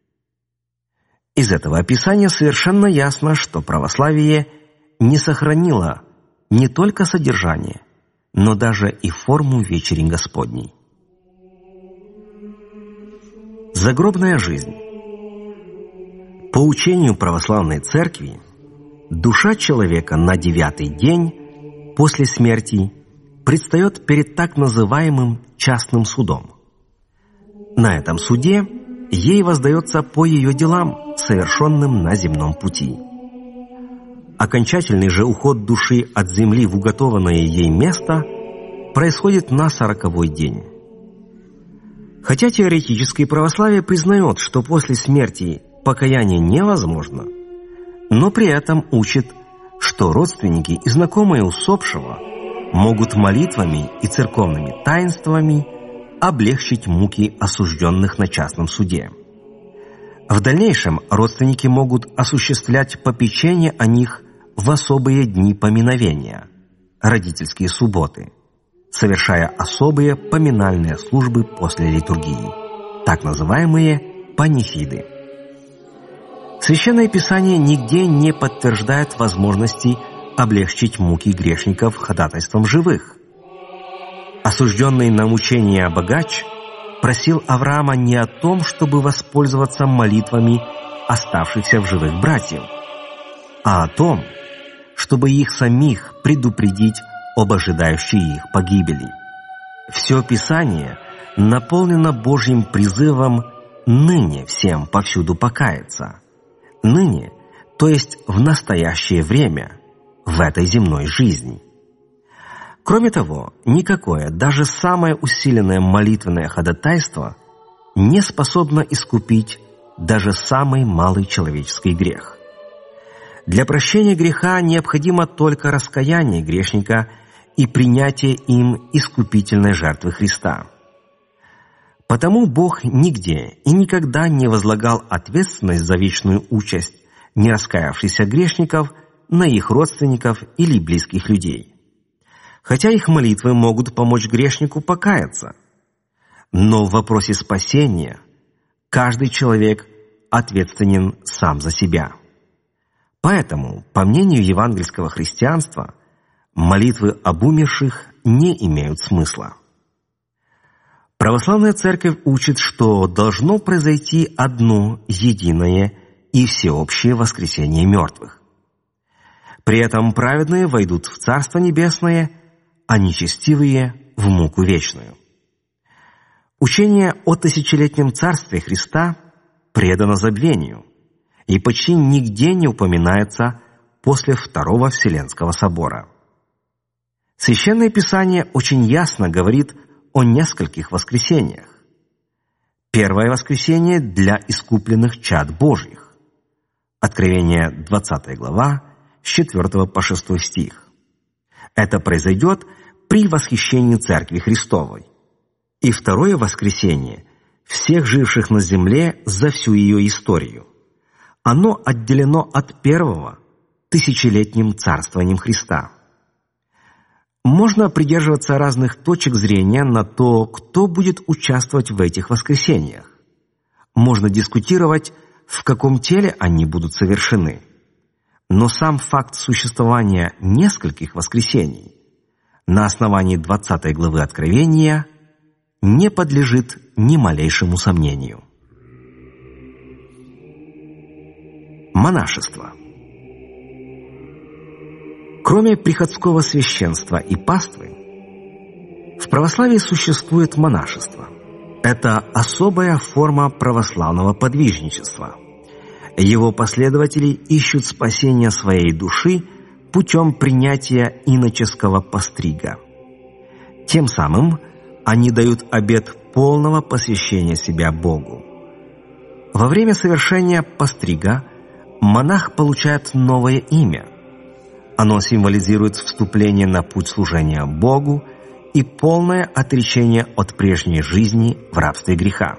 Из этого описания совершенно ясно, что православие не сохранило не только содержание, но даже и форму вечери Господней. Загробная жизнь. По учению православной церкви, душа человека на девятый день после смерти предстает перед так называемым частным судом. На этом суде ей воздается по ее делам, совершенным на земном пути. Окончательный же уход души от земли в уготованное ей место происходит на сороковой день. Хотя теоретически православие признает, что после смерти покаяние невозможно, но при этом учит, что родственники и знакомые усопшего могут молитвами и церковными таинствами облегчить муки осужденных на частном суде. В дальнейшем родственники могут осуществлять попечение о них в особые дни поминовения, родительские субботы, совершая особые поминальные службы после литургии, так называемые панихиды. Священное Писание нигде не подтверждает возможности облегчить муки грешников ходатайством живых. Осужденный на мучения богач просил Авраама не о том, чтобы воспользоваться молитвами оставшихся в живых братьев, а о том, чтобы их самих предупредить об ожидающей их погибели. Все Писание наполнено Божьим призывом ныне всем повсюду покаяться. Ныне, то есть в настоящее время, в этой земной жизни. Кроме того, никакое, даже самое усиленное молитвенное ходатайство не способно искупить даже самый малый человеческий грех. Для прощения греха необходимо только раскаяние грешника и принятие им искупительной жертвы Христа. Потому Бог нигде и никогда не возлагал ответственность за вечную участь нераскаявшихся грешников на их родственников или близких людей. Хотя их молитвы могут помочь грешнику покаяться, но в вопросе спасения каждый человек ответственен сам за себя. Поэтому, по мнению евангельского христианства, молитвы об умерших не имеют смысла. Православная Церковь учит, что должно произойти одно единое и всеобщее воскресение мертвых. При этом праведные войдут в Царство Небесное, а нечестивые — в муку вечную. Учение о тысячелетнем Царстве Христа предано забвению и почти нигде не упоминается после Второго Вселенского Собора. Священное Писание очень ясно говорит о нескольких воскресениях. Первое воскресение для искупленных чад Божьих. Откровение двадцатая глава, с четвёртого по шестой стих. Это произойдет при восхищении Церкви Христовой. И второе воскресение всех живших на земле за всю ее историю. Оно отделено от первого тысячелетним царствованием Христа. Можно придерживаться разных точек зрения на то, кто будет участвовать в этих воскресениях. Можно дискутировать, в каком теле они будут совершены. Но сам факт существования нескольких воскресений на основании двадцатой главы Откровения не подлежит ни малейшему сомнению. Монашество. Кроме приходского священства и паствы, в православии существует монашество. Это особая форма православного подвижничества. Его последователи ищут спасения своей души путем принятия иноческого пострига. Тем самым они дают обет полного посвящения себя Богу. Во время совершения пострига монах получает новое имя. Оно символизирует вступление на путь служения Богу и полное отречение от прежней жизни в рабстве греха.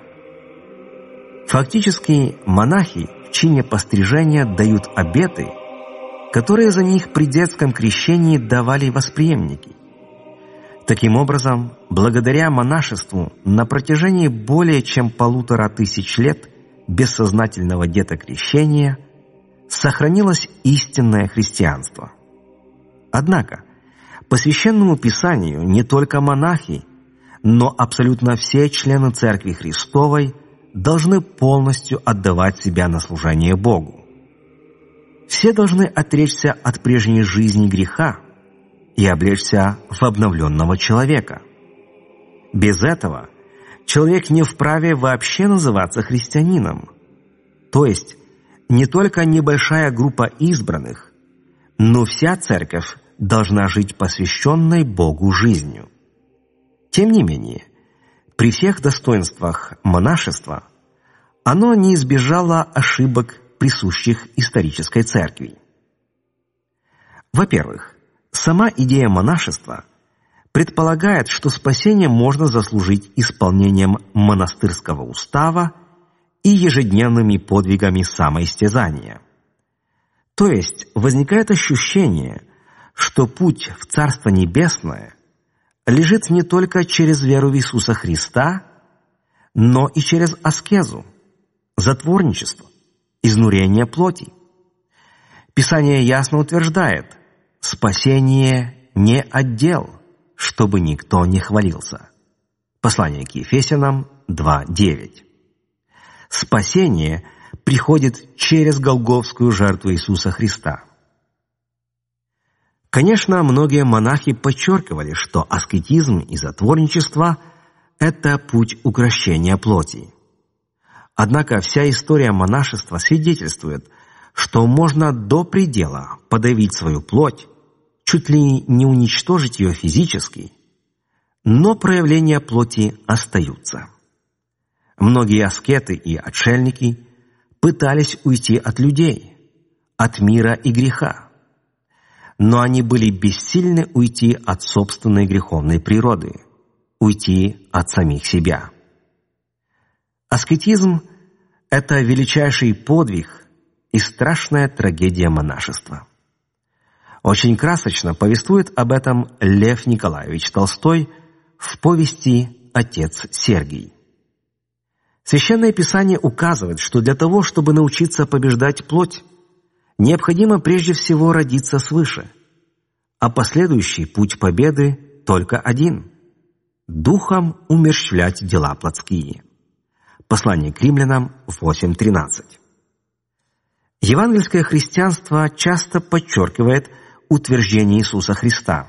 Фактически, монахи в чине пострижения дают обеты, которые за них при детском крещении давали восприемники. Таким образом, благодаря монашеству на протяжении более чем полутора тысяч лет бессознательного детокрещения сохранилось истинное христианство. Однако, по Священному Писанию не только монахи, но абсолютно все члены Церкви Христовой должны полностью отдавать себя на служение Богу. Все должны отречься от прежней жизни греха и облечься в обновленного человека. Без этого человек не вправе вообще называться христианином. То есть не только небольшая группа избранных, но вся церковь должна жить посвященной Богу жизнью. Тем не менее, при всех достоинствах монашества оно не избежало ошибок, присущих исторической церкви. Во-первых, сама идея монашества предполагает, что спасение можно заслужить исполнением монастырского устава и ежедневными подвигами самоистязания. То есть возникает ощущение, что путь в Царство Небесное лежит не только через веру в Иисуса Христа, но и через аскезу, затворничество, изнурение плоти. Писание ясно утверждает: спасение не отдел, чтобы никто не хвалился. Послание к Ефесянам два девять. Спасение приходит через голгофскую жертву Иисуса Христа. Конечно, многие монахи подчеркивали, что аскетизм и затворничество – это путь укрощения плоти. Однако вся история монашества свидетельствует, что можно до предела подавить свою плоть, чуть ли не уничтожить ее физически, но проявления плоти остаются. Многие аскеты и отшельники пытались уйти от людей, от мира и греха, но они были бессильны уйти от собственной греховной природы, уйти от самих себя. Аскетизм – это величайший подвиг и страшная трагедия монашества. Очень красочно повествует об этом Лев Николаевич Толстой в повести «Отец Сергий». Священное Писание указывает, что для того, чтобы научиться побеждать плоть, необходимо прежде всего родиться свыше, а последующий путь победы только один – духом умерщвлять дела плотские. Послание к Римлянам восемь тринадцать. Евангельское христианство часто подчеркивает утверждение Иисуса Христа.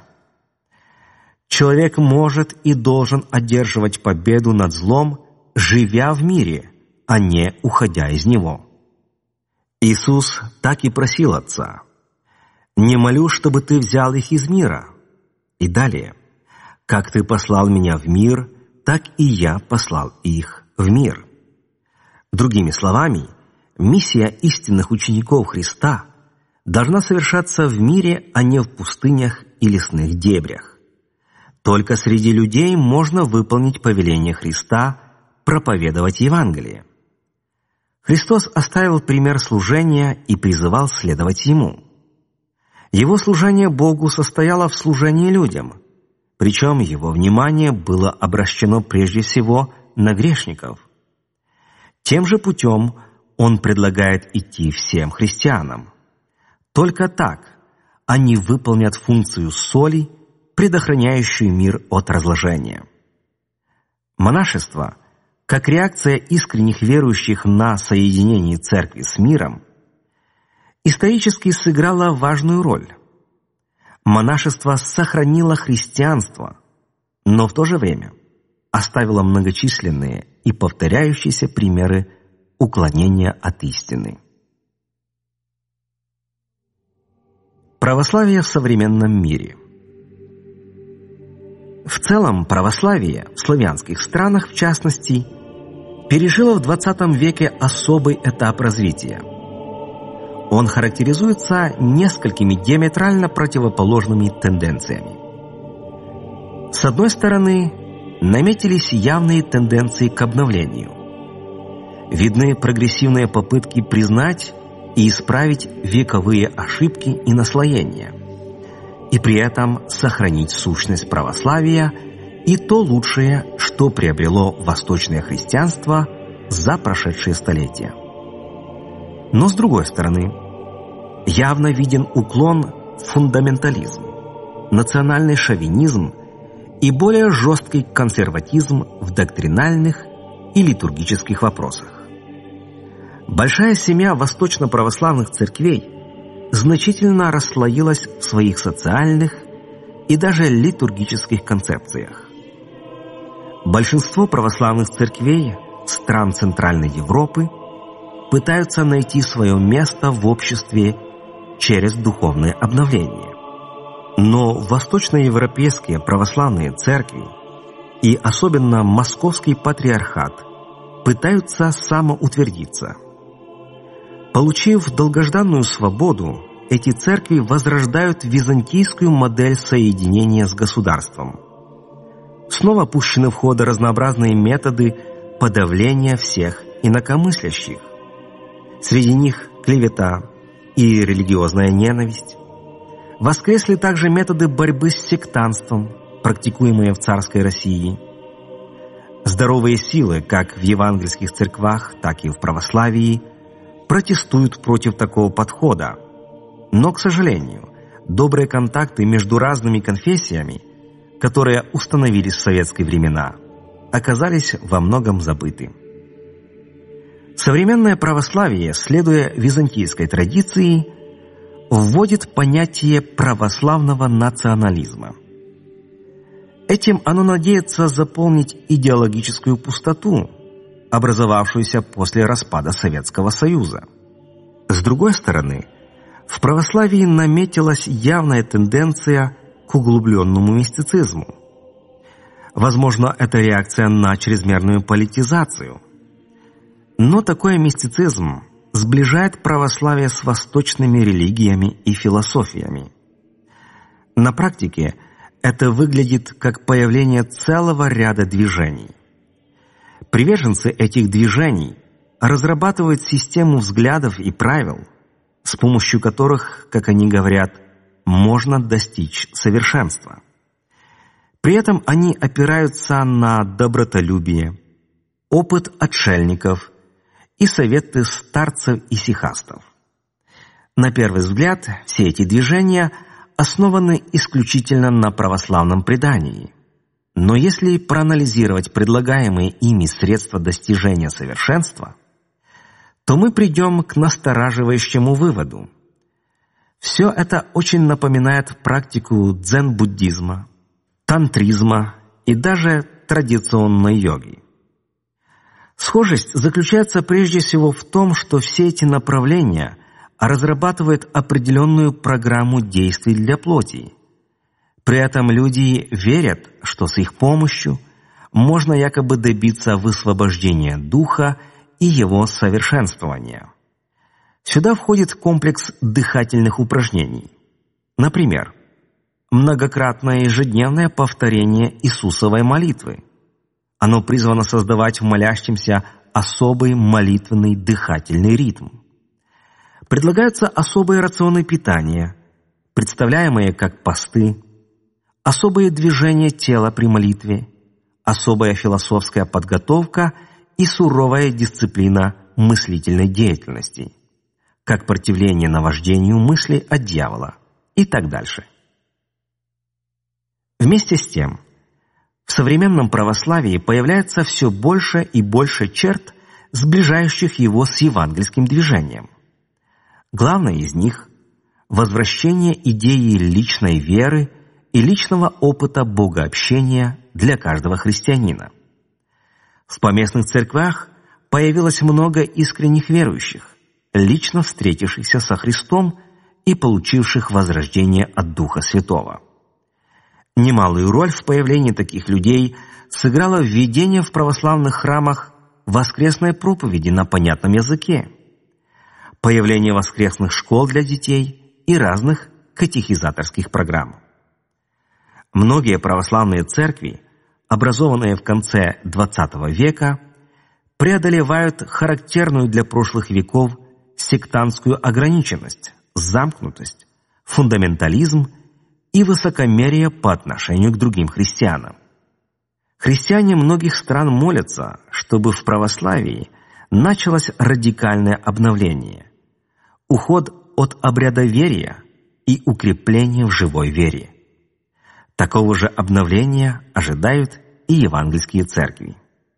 Человек может и должен одерживать победу над злом, живя в мире, а не уходя из него. Иисус так и просил Отца: «Не молю, чтобы Ты взял их из мира». И далее: «Как Ты послал Меня в мир, так и Я послал их в мир». Другими словами, миссия истинных учеников Христа должна совершаться в мире, а не в пустынях и лесных дебрях. Только среди людей можно выполнить повеление Христа проповедовать Евангелие. Христос оставил пример служения и призывал следовать Ему. Его служение Богу состояло в служении людям, причем Его внимание было обращено прежде всего на грешников. Тем же путем Он предлагает идти всем христианам. Только так они выполнят функцию соли, предохраняющую мир от разложения. Монашество, как реакция искренних верующих на соединение церкви с миром, исторически сыграло важную роль. Монашество сохранило христианство, но в то же время оставило многочисленные и повторяющиеся примеры уклонения от истины. Православие в современном мире. В целом, православие в славянских странах, в частности, пережило в двадцатом веке особый этап развития. Он характеризуется несколькими диаметрально противоположными тенденциями. С одной стороны, наметились явные тенденции к обновлению. Видны прогрессивные попытки признать и исправить вековые ошибки и наслоения, и при этом сохранить сущность православия и то лучшее, что приобрело восточное христианство за прошедшие столетия. Но с другой стороны, явно виден уклон в фундаментализм, национальный шовинизм и более жесткий консерватизм в доктринальных и литургических вопросах. Большая семья восточно-православных церквей значительно расслоилась в своих социальных и даже литургических концепциях. Большинство православных церквей стран Центральной Европы пытаются найти свое место в обществе через духовное обновление. Но восточноевропейские православные церкви и особенно Московский патриархат пытаются самоутвердиться. Получив долгожданную свободу, эти церкви возрождают византийскую модель соединения с государством. Снова пущены в ход разнообразные методы подавления всех инакомыслящих. Среди них клевета и религиозная ненависть. Воскресли также методы борьбы с сектантством, практикуемые в царской России. Здоровые силы, как в евангельских церквах, так и в православии, протестуют против такого подхода, но, к сожалению, добрые контакты между разными конфессиями, которые установились в советские времена, оказались во многом забыты. Современное православие, следуя византийской традиции, вводит понятие православного национализма. Этим оно надеется заполнить идеологическую пустоту, образовавшуюся после распада Советского Союза. С другой стороны, в православии наметилась явная тенденция к углубленному мистицизму. Возможно, это реакция на чрезмерную политизацию. Но такой мистицизм сближает православие с восточными религиями и философиями. На практике это выглядит как появление целого ряда движений. Приверженцы этих движений разрабатывают систему взглядов и правил, с помощью которых, как они говорят, можно достичь совершенства. При этом они опираются на добротолюбие, опыт отшельников и советы старцев и сихастов. На первый взгляд, все эти движения основаны исключительно на православном предании. Но если проанализировать предлагаемые ими средства достижения совершенства, то мы придем к настораживающему выводу. Все это очень напоминает практику дзен-буддизма, тантризма и даже традиционной йоги. Схожесть заключается прежде всего в том, что все эти направления разрабатывают определенную программу действий для плоти. При этом люди верят, что с их помощью можно якобы добиться высвобождения духа и его совершенствования. Сюда входит комплекс дыхательных упражнений. Например, многократное ежедневное повторение Иисусовой молитвы. Оно призвано создавать в молящемся особый молитвенный дыхательный ритм. Предлагаются особые рационы питания, представляемые как посты, особые движения тела при молитве, особая философская подготовка и суровая дисциплина мыслительной деятельности, как противление наваждению мыслей от дьявола и так дальше. Вместе с тем, в современном православии появляется все больше и больше черт, сближающих его с евангельским движением. Главное из них – возвращение идеи личной веры и личного опыта богообщения для каждого христианина. В поместных церквях появилось много искренних верующих, лично встретившихся со Христом и получивших возрождение от Духа Святого. Немалую роль в появлении таких людей сыграло введение в православных храмах воскресной проповеди на понятном языке, появление воскресных школ для детей и разных катехизаторских программ. Многие православные церкви, образованные в конце двадцатого века, преодолевают характерную для прошлых веков сектантскую ограниченность, замкнутость, фундаментализм и высокомерие по отношению к другим христианам. Христиане многих стран молятся, чтобы в православии началось радикальное обновление, уход от обрядоверия и укрепление в живой вере. Такого же обновления ожидают и евангельские церкви.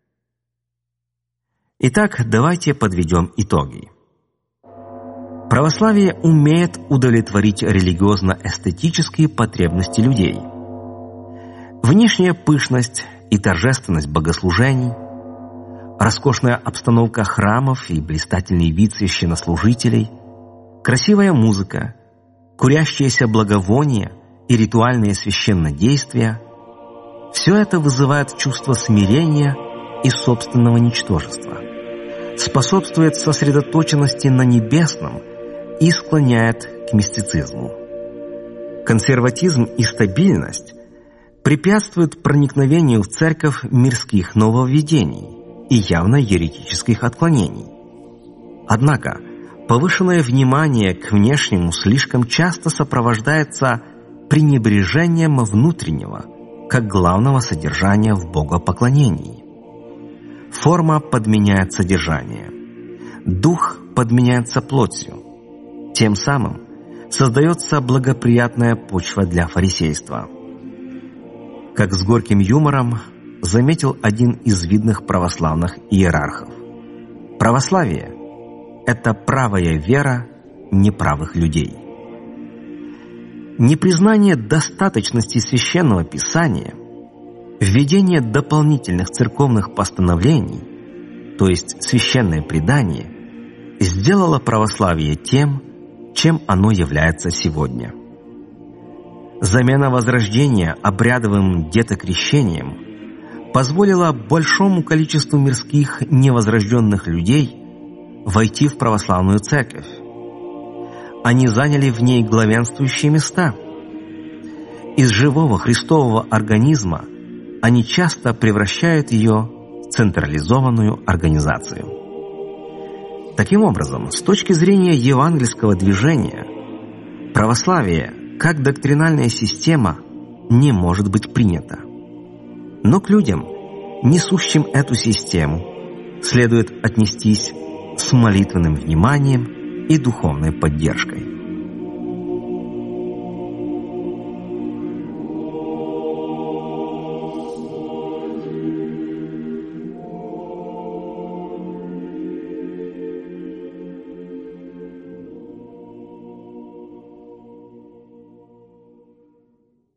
Итак, давайте подведем итоги. Православие умеет удовлетворить религиозно-эстетические потребности людей. Внешняя пышность и торжественность богослужений, роскошная обстановка храмов и блистательный вид священнослужителей, красивая музыка, курящиеся благовония и ритуальные священнодействия – все это вызывает чувство смирения и собственного ничтожества, способствует сосредоточенности на небесном и склоняет к мистицизму. Консерватизм и стабильность препятствуют проникновению в церковь мирских нововведений и явно еретических отклонений. Однако повышенное внимание к внешнему слишком часто сопровождается пренебрежением внутреннего, как главного содержания в богопоклонении. Форма подменяет содержание, дух подменяется плотью. Тем самым создается благоприятная почва для фарисейства. Как с горьким юмором заметил один из видных православных иерархов: православие – это правая вера неправых людей. Непризнание достаточности Священного Писания, введение дополнительных церковных постановлений, то есть священное предание, сделало православие тем, чем оно является сегодня. Замена возрождения обрядовым детокрещением позволила большому количеству мирских невозрожденных людей войти в православную церковь. Они заняли в ней главенствующие места. Из живого христового организма они часто превращают ее в централизованную организацию. Таким образом, с точки зрения евангельского движения, православие как доктринальная система не может быть принято. Но к людям, несущим эту систему, следует отнестись с молитвенным вниманием и духовной поддержкой.